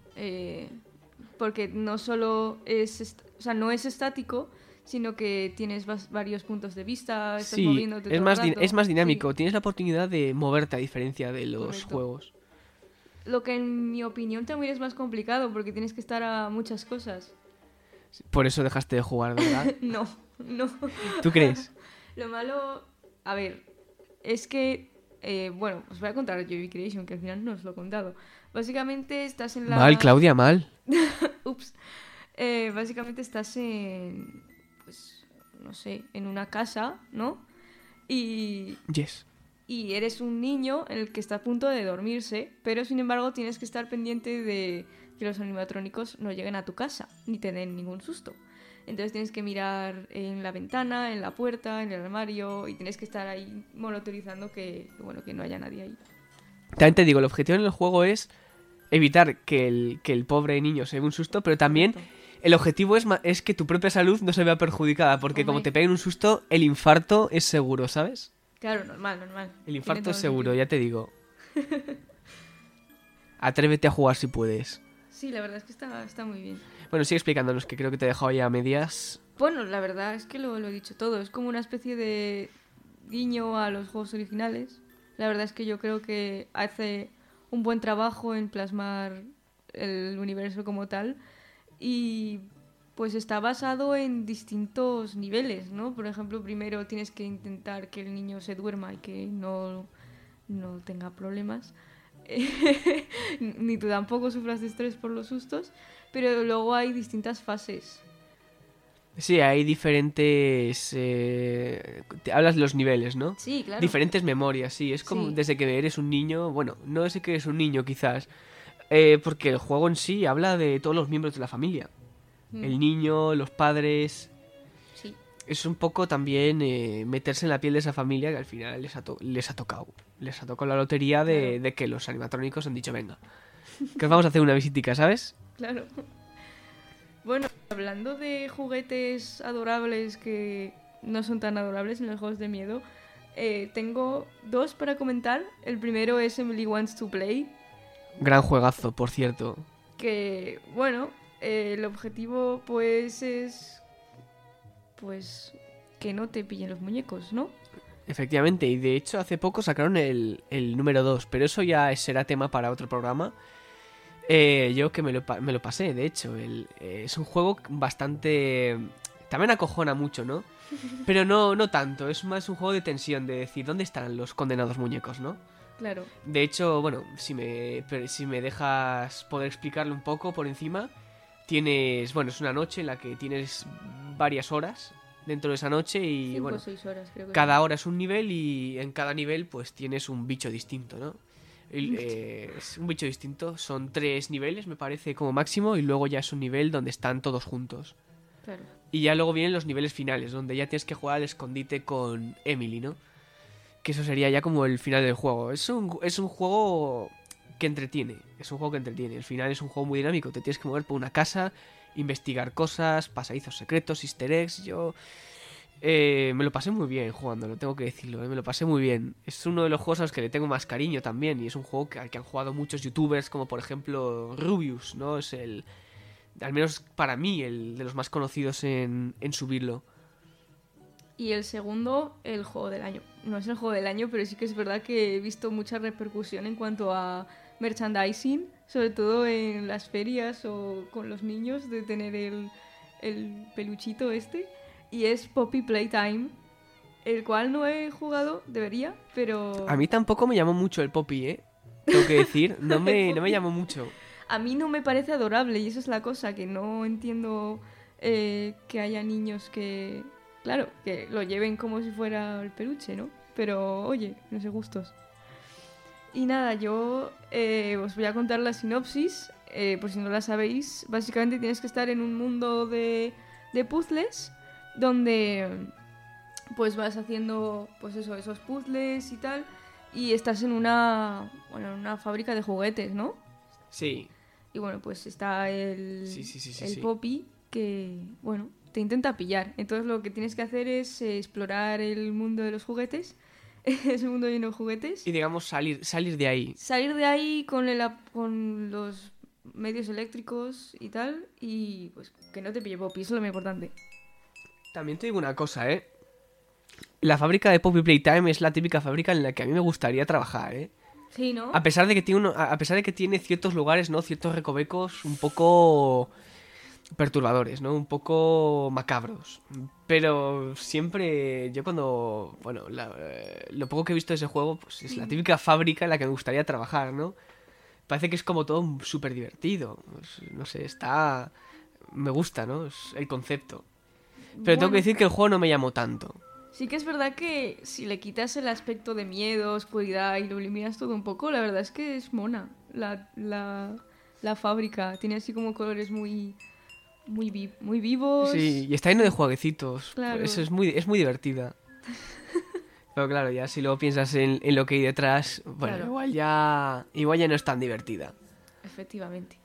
Porque no solo no es estático, sino que tienes varios puntos de vista, estás moviéndote todo el rato. Es más dinámico. Sí. Tienes la oportunidad de moverte a diferencia de los juegos. Lo que en mi opinión también es más complicado porque tienes que estar a muchas cosas. Por eso dejaste de jugar, ¿verdad? No, no. ¿Tú crees? Lo malo, a ver, es que, bueno, os voy a contar Joy Creation, que al final no os lo he contado. Básicamente estás en la... Mal, Claudia, mal. Ups. Básicamente estás en, pues, no sé, en una casa, ¿no? Y Yes. eres un niño en el que está a punto de dormirse, pero sin embargo tienes que estar pendiente de que los animatrónicos no lleguen a tu casa, ni te den ningún susto. Entonces tienes que mirar en la ventana, en la puerta, en el armario, y tienes que estar ahí monitorizando bueno, que no haya nadie ahí. También te digo, el objetivo en el juego es evitar que el pobre niño se dé un susto, pero también Correcto. el objetivo es que tu propia salud no se vea perjudicada, porque como Hombre. te peguen un susto, el infarto es seguro, ¿sabes? Claro, normal. El Tiene infarto todo es el seguro, sentido. ya te digo. Atrévete a jugar si puedes. Sí, la verdad es que está muy bien. Bueno, sigue explicándonos, que creo que te he dejado ya a medias. Bueno, la verdad es que lo he dicho todo. Es como una especie de guiño a los juegos originales. La verdad es que yo creo que hace un buen trabajo en plasmar el universo como tal. Y pues está basado en distintos niveles, ¿no? Por ejemplo, primero tienes que intentar que el niño se duerma y que no tenga problemas. Ni tú tampoco sufras de estrés por los sustos. Pero luego hay distintas fases. Sí, hay diferentes... te hablas de los niveles, ¿no? Sí, claro. Diferentes memorias, sí. Es como Sí. desde que eres un niño... Bueno, no desde que eres un niño, quizás. Porque el juego en sí habla de todos los miembros de la familia. El niño, los padres... Sí. Es un poco también meterse en la piel de esa familia que al final les ha tocado. Les ha tocado la lotería Claro. de que los animatrónicos han dicho, venga, que os vamos a hacer una visitica, ¿sabes? Claro. Bueno, hablando de juguetes adorables que no son tan adorables en los juegos de miedo, tengo dos para comentar. El primero es Emily Wants to Play, Gran juegazo, por cierto. que, bueno, el objetivo pues es pues que no te pillen los muñecos, ¿no? Efectivamente, y de hecho hace poco sacaron el número 2, pero eso ya será tema para otro programa. Yo que me lo pasé, de hecho. Es un juego bastante... También acojona mucho, ¿no? Pero no tanto, es más un juego de tensión, de decir, ¿dónde están los condenados muñecos, no? Claro. De hecho, bueno, si me dejas poder explicarlo un poco por encima, bueno, es una noche en la que tienes varias horas dentro de esa noche y, 5 bueno, o 6 horas creo que cada hora es un nivel y en cada nivel pues tienes un bicho distinto, ¿no? Es un bicho distinto, son 3 niveles me parece como máximo y luego ya es un nivel donde están todos juntos. Claro. Y ya luego vienen los niveles finales, donde ya tienes que jugar al escondite con Emily, ¿no? Que eso sería ya como el final del juego. Es un juego que entretiene, El final es un juego muy dinámico, te tienes que mover por una casa, investigar cosas, pasadizos secretos, easter eggs. Yo me lo pasé muy bien jugándolo, tengo que decirlo, me lo pasé muy bien. Es uno de los juegos a los que le tengo más cariño también y es un juego al que han jugado muchos youtubers, como por ejemplo Rubius, ¿no? Es al menos para mí, el de los más conocidos en subirlo. Y el segundo, el juego del año. No es el juego del año, pero sí que es verdad que he visto mucha repercusión en cuanto a merchandising, sobre todo en las ferias o con los niños, de tener el peluchito este. Y es Poppy Playtime, el cual no he jugado, debería, pero... A mí tampoco me llamó mucho el Poppy, ¿eh? Tengo que decir, no me llamó mucho. A mí no me parece adorable y eso es la cosa, que no entiendo que haya niños que... Claro, que lo lleven como si fuera el peluche, ¿no? Pero, oye, no sé gustos. Y nada, yo os voy a contar la sinopsis, por si no la sabéis. Básicamente tienes que estar en un mundo de puzzles, donde pues vas haciendo pues eso, esos puzzles y tal, y estás en una fábrica de juguetes, ¿no? Sí. Y bueno, pues está el Sí. Poppy que, bueno, te intenta pillar. Entonces lo que tienes que hacer es explorar el mundo de los juguetes, ese mundo lleno de juguetes. Y digamos salir de ahí. Salir de ahí con los medios eléctricos y tal, y pues que no te pille Poppy, eso es lo más importante. También te digo una cosa, ¿eh? La fábrica de Poppy Playtime es la típica fábrica en la que a mí me gustaría trabajar, ¿eh? Sí, ¿no? A pesar de que tiene ciertos lugares, ¿no? Ciertos recovecos un poco perturbadores, ¿no? Un poco macabros. Pero siempre, yo cuando, bueno, lo poco que he visto de ese juego, pues es la típica fábrica en la que me gustaría trabajar, ¿no? Parece que es como todo súper divertido. Pues, no sé, me gusta, ¿no? Es el concepto. Pero tengo que Bueno, decir que el juego no me llamó tanto. sí que es verdad que si le quitas el aspecto de miedo, oscuridad y lo eliminas todo un poco, la verdad es que es mona la fábrica. Tiene así como colores muy vivos. Sí, y está lleno de jueguecitos. Claro. Eso es muy divertida. Pero claro, ya si luego piensas en lo que hay detrás, bueno, Claro. igual ya no es tan divertida. Efectivamente.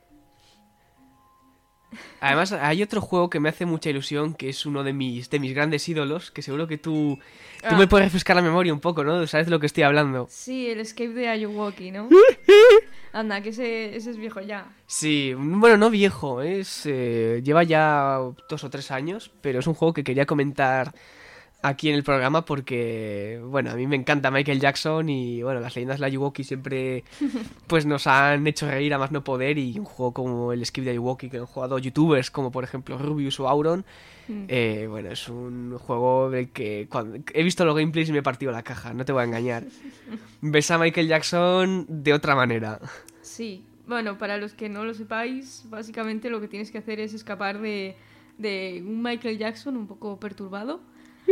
Además, hay otro juego que me hace mucha ilusión, que es uno de mis grandes ídolos, que seguro que tú me puedes refrescar la memoria un poco, ¿no? Sabes de lo que estoy hablando. Sí, el escape de Ayuwoki, ¿no? Anda, que ese es viejo ya. Sí, bueno, no viejo, lleva ya 2 o 3 años, pero es un juego que quería comentar aquí en el programa porque, bueno, a mí me encanta Michael Jackson y, bueno, las leyendas de Ayuwoki siempre pues nos han hecho reír a más no poder, y un juego como el Escape de Ayuwoki que han jugado youtubers como por ejemplo Rubius o Auron, bueno, es un juego del que cuando he visto los gameplays y me he partido la caja, no te voy a engañar. Ves a Michael Jackson de otra manera. Sí, bueno, para los que no lo sepáis, básicamente lo que tienes que hacer es escapar de un Michael Jackson un poco perturbado.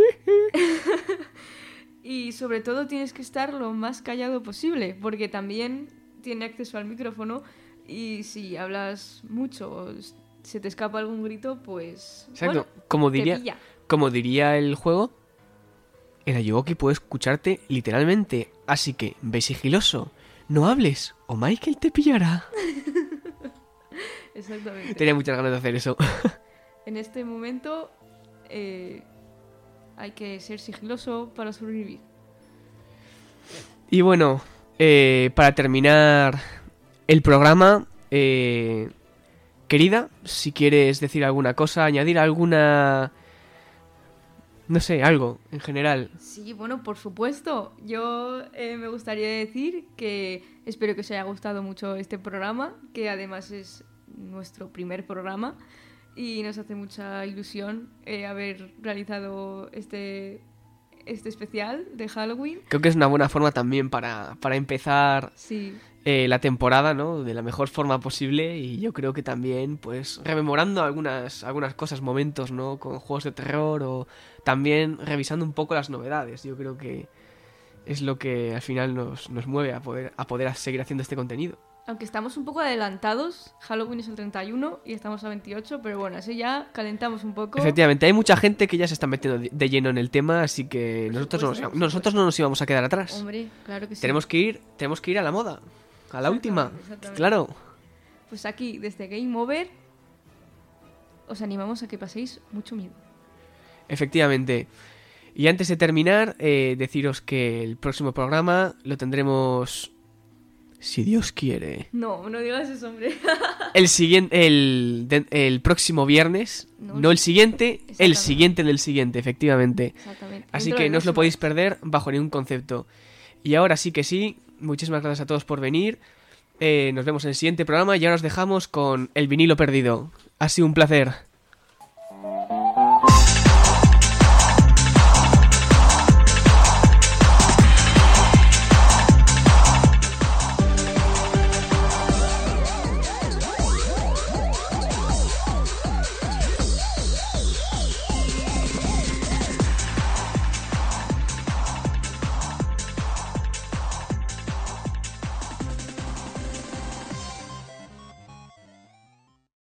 Y sobre todo tienes que estar lo más callado posible, porque también tiene acceso al micrófono y si hablas mucho o se te escapa algún grito, pues Exacto, bueno, te pilla. como diría el juego, el Ayuwoki puede escucharte literalmente, así que ve sigiloso, no hables o Michael te pillará. Exactamente. Tenía muchas ganas de hacer eso. En este momento hay que ser sigiloso para sobrevivir. Y bueno, para terminar el programa, querida, si quieres decir alguna cosa, añadir alguna... no sé, algo en general. Sí, bueno, por supuesto. Yo me gustaría decir que espero que os haya gustado mucho este programa, que además es nuestro primer programa y nos hace mucha ilusión haber realizado este especial de Halloween. Creo que es una buena forma también para empezar Sí, la temporada, ¿no? De la mejor forma posible, y yo creo que también, pues, rememorando algunas cosas, momentos, ¿no? Con juegos de terror, o también revisando un poco las novedades. Yo creo que es lo que al final nos mueve a poder seguir haciendo este contenido. aunque estamos un poco adelantados, Halloween es el 31 y estamos a 28, pero bueno, así ya calentamos un poco. Efectivamente, hay mucha gente que ya se está metiendo de lleno en el tema, así que nosotros no nos íbamos a quedar atrás. Hombre, claro que sí. Tenemos que ir a la moda, a la última. Exactamente. Claro. Pues aquí, desde Game Over, os animamos a que paséis mucho miedo. Efectivamente. Y antes de terminar, deciros que el próximo programa lo tendremos, si Dios quiere, No, no digas eso, hombre. el próximo viernes. No el siguiente, el siguiente del siguiente, efectivamente. Exactamente. Así Dentro que de no os lo 2 podéis semanas. perder bajo ningún concepto. Y ahora sí que sí, muchísimas gracias a todos por venir. Nos vemos en el siguiente programa y ahora os dejamos con El vinilo perdido. Ha sido un placer.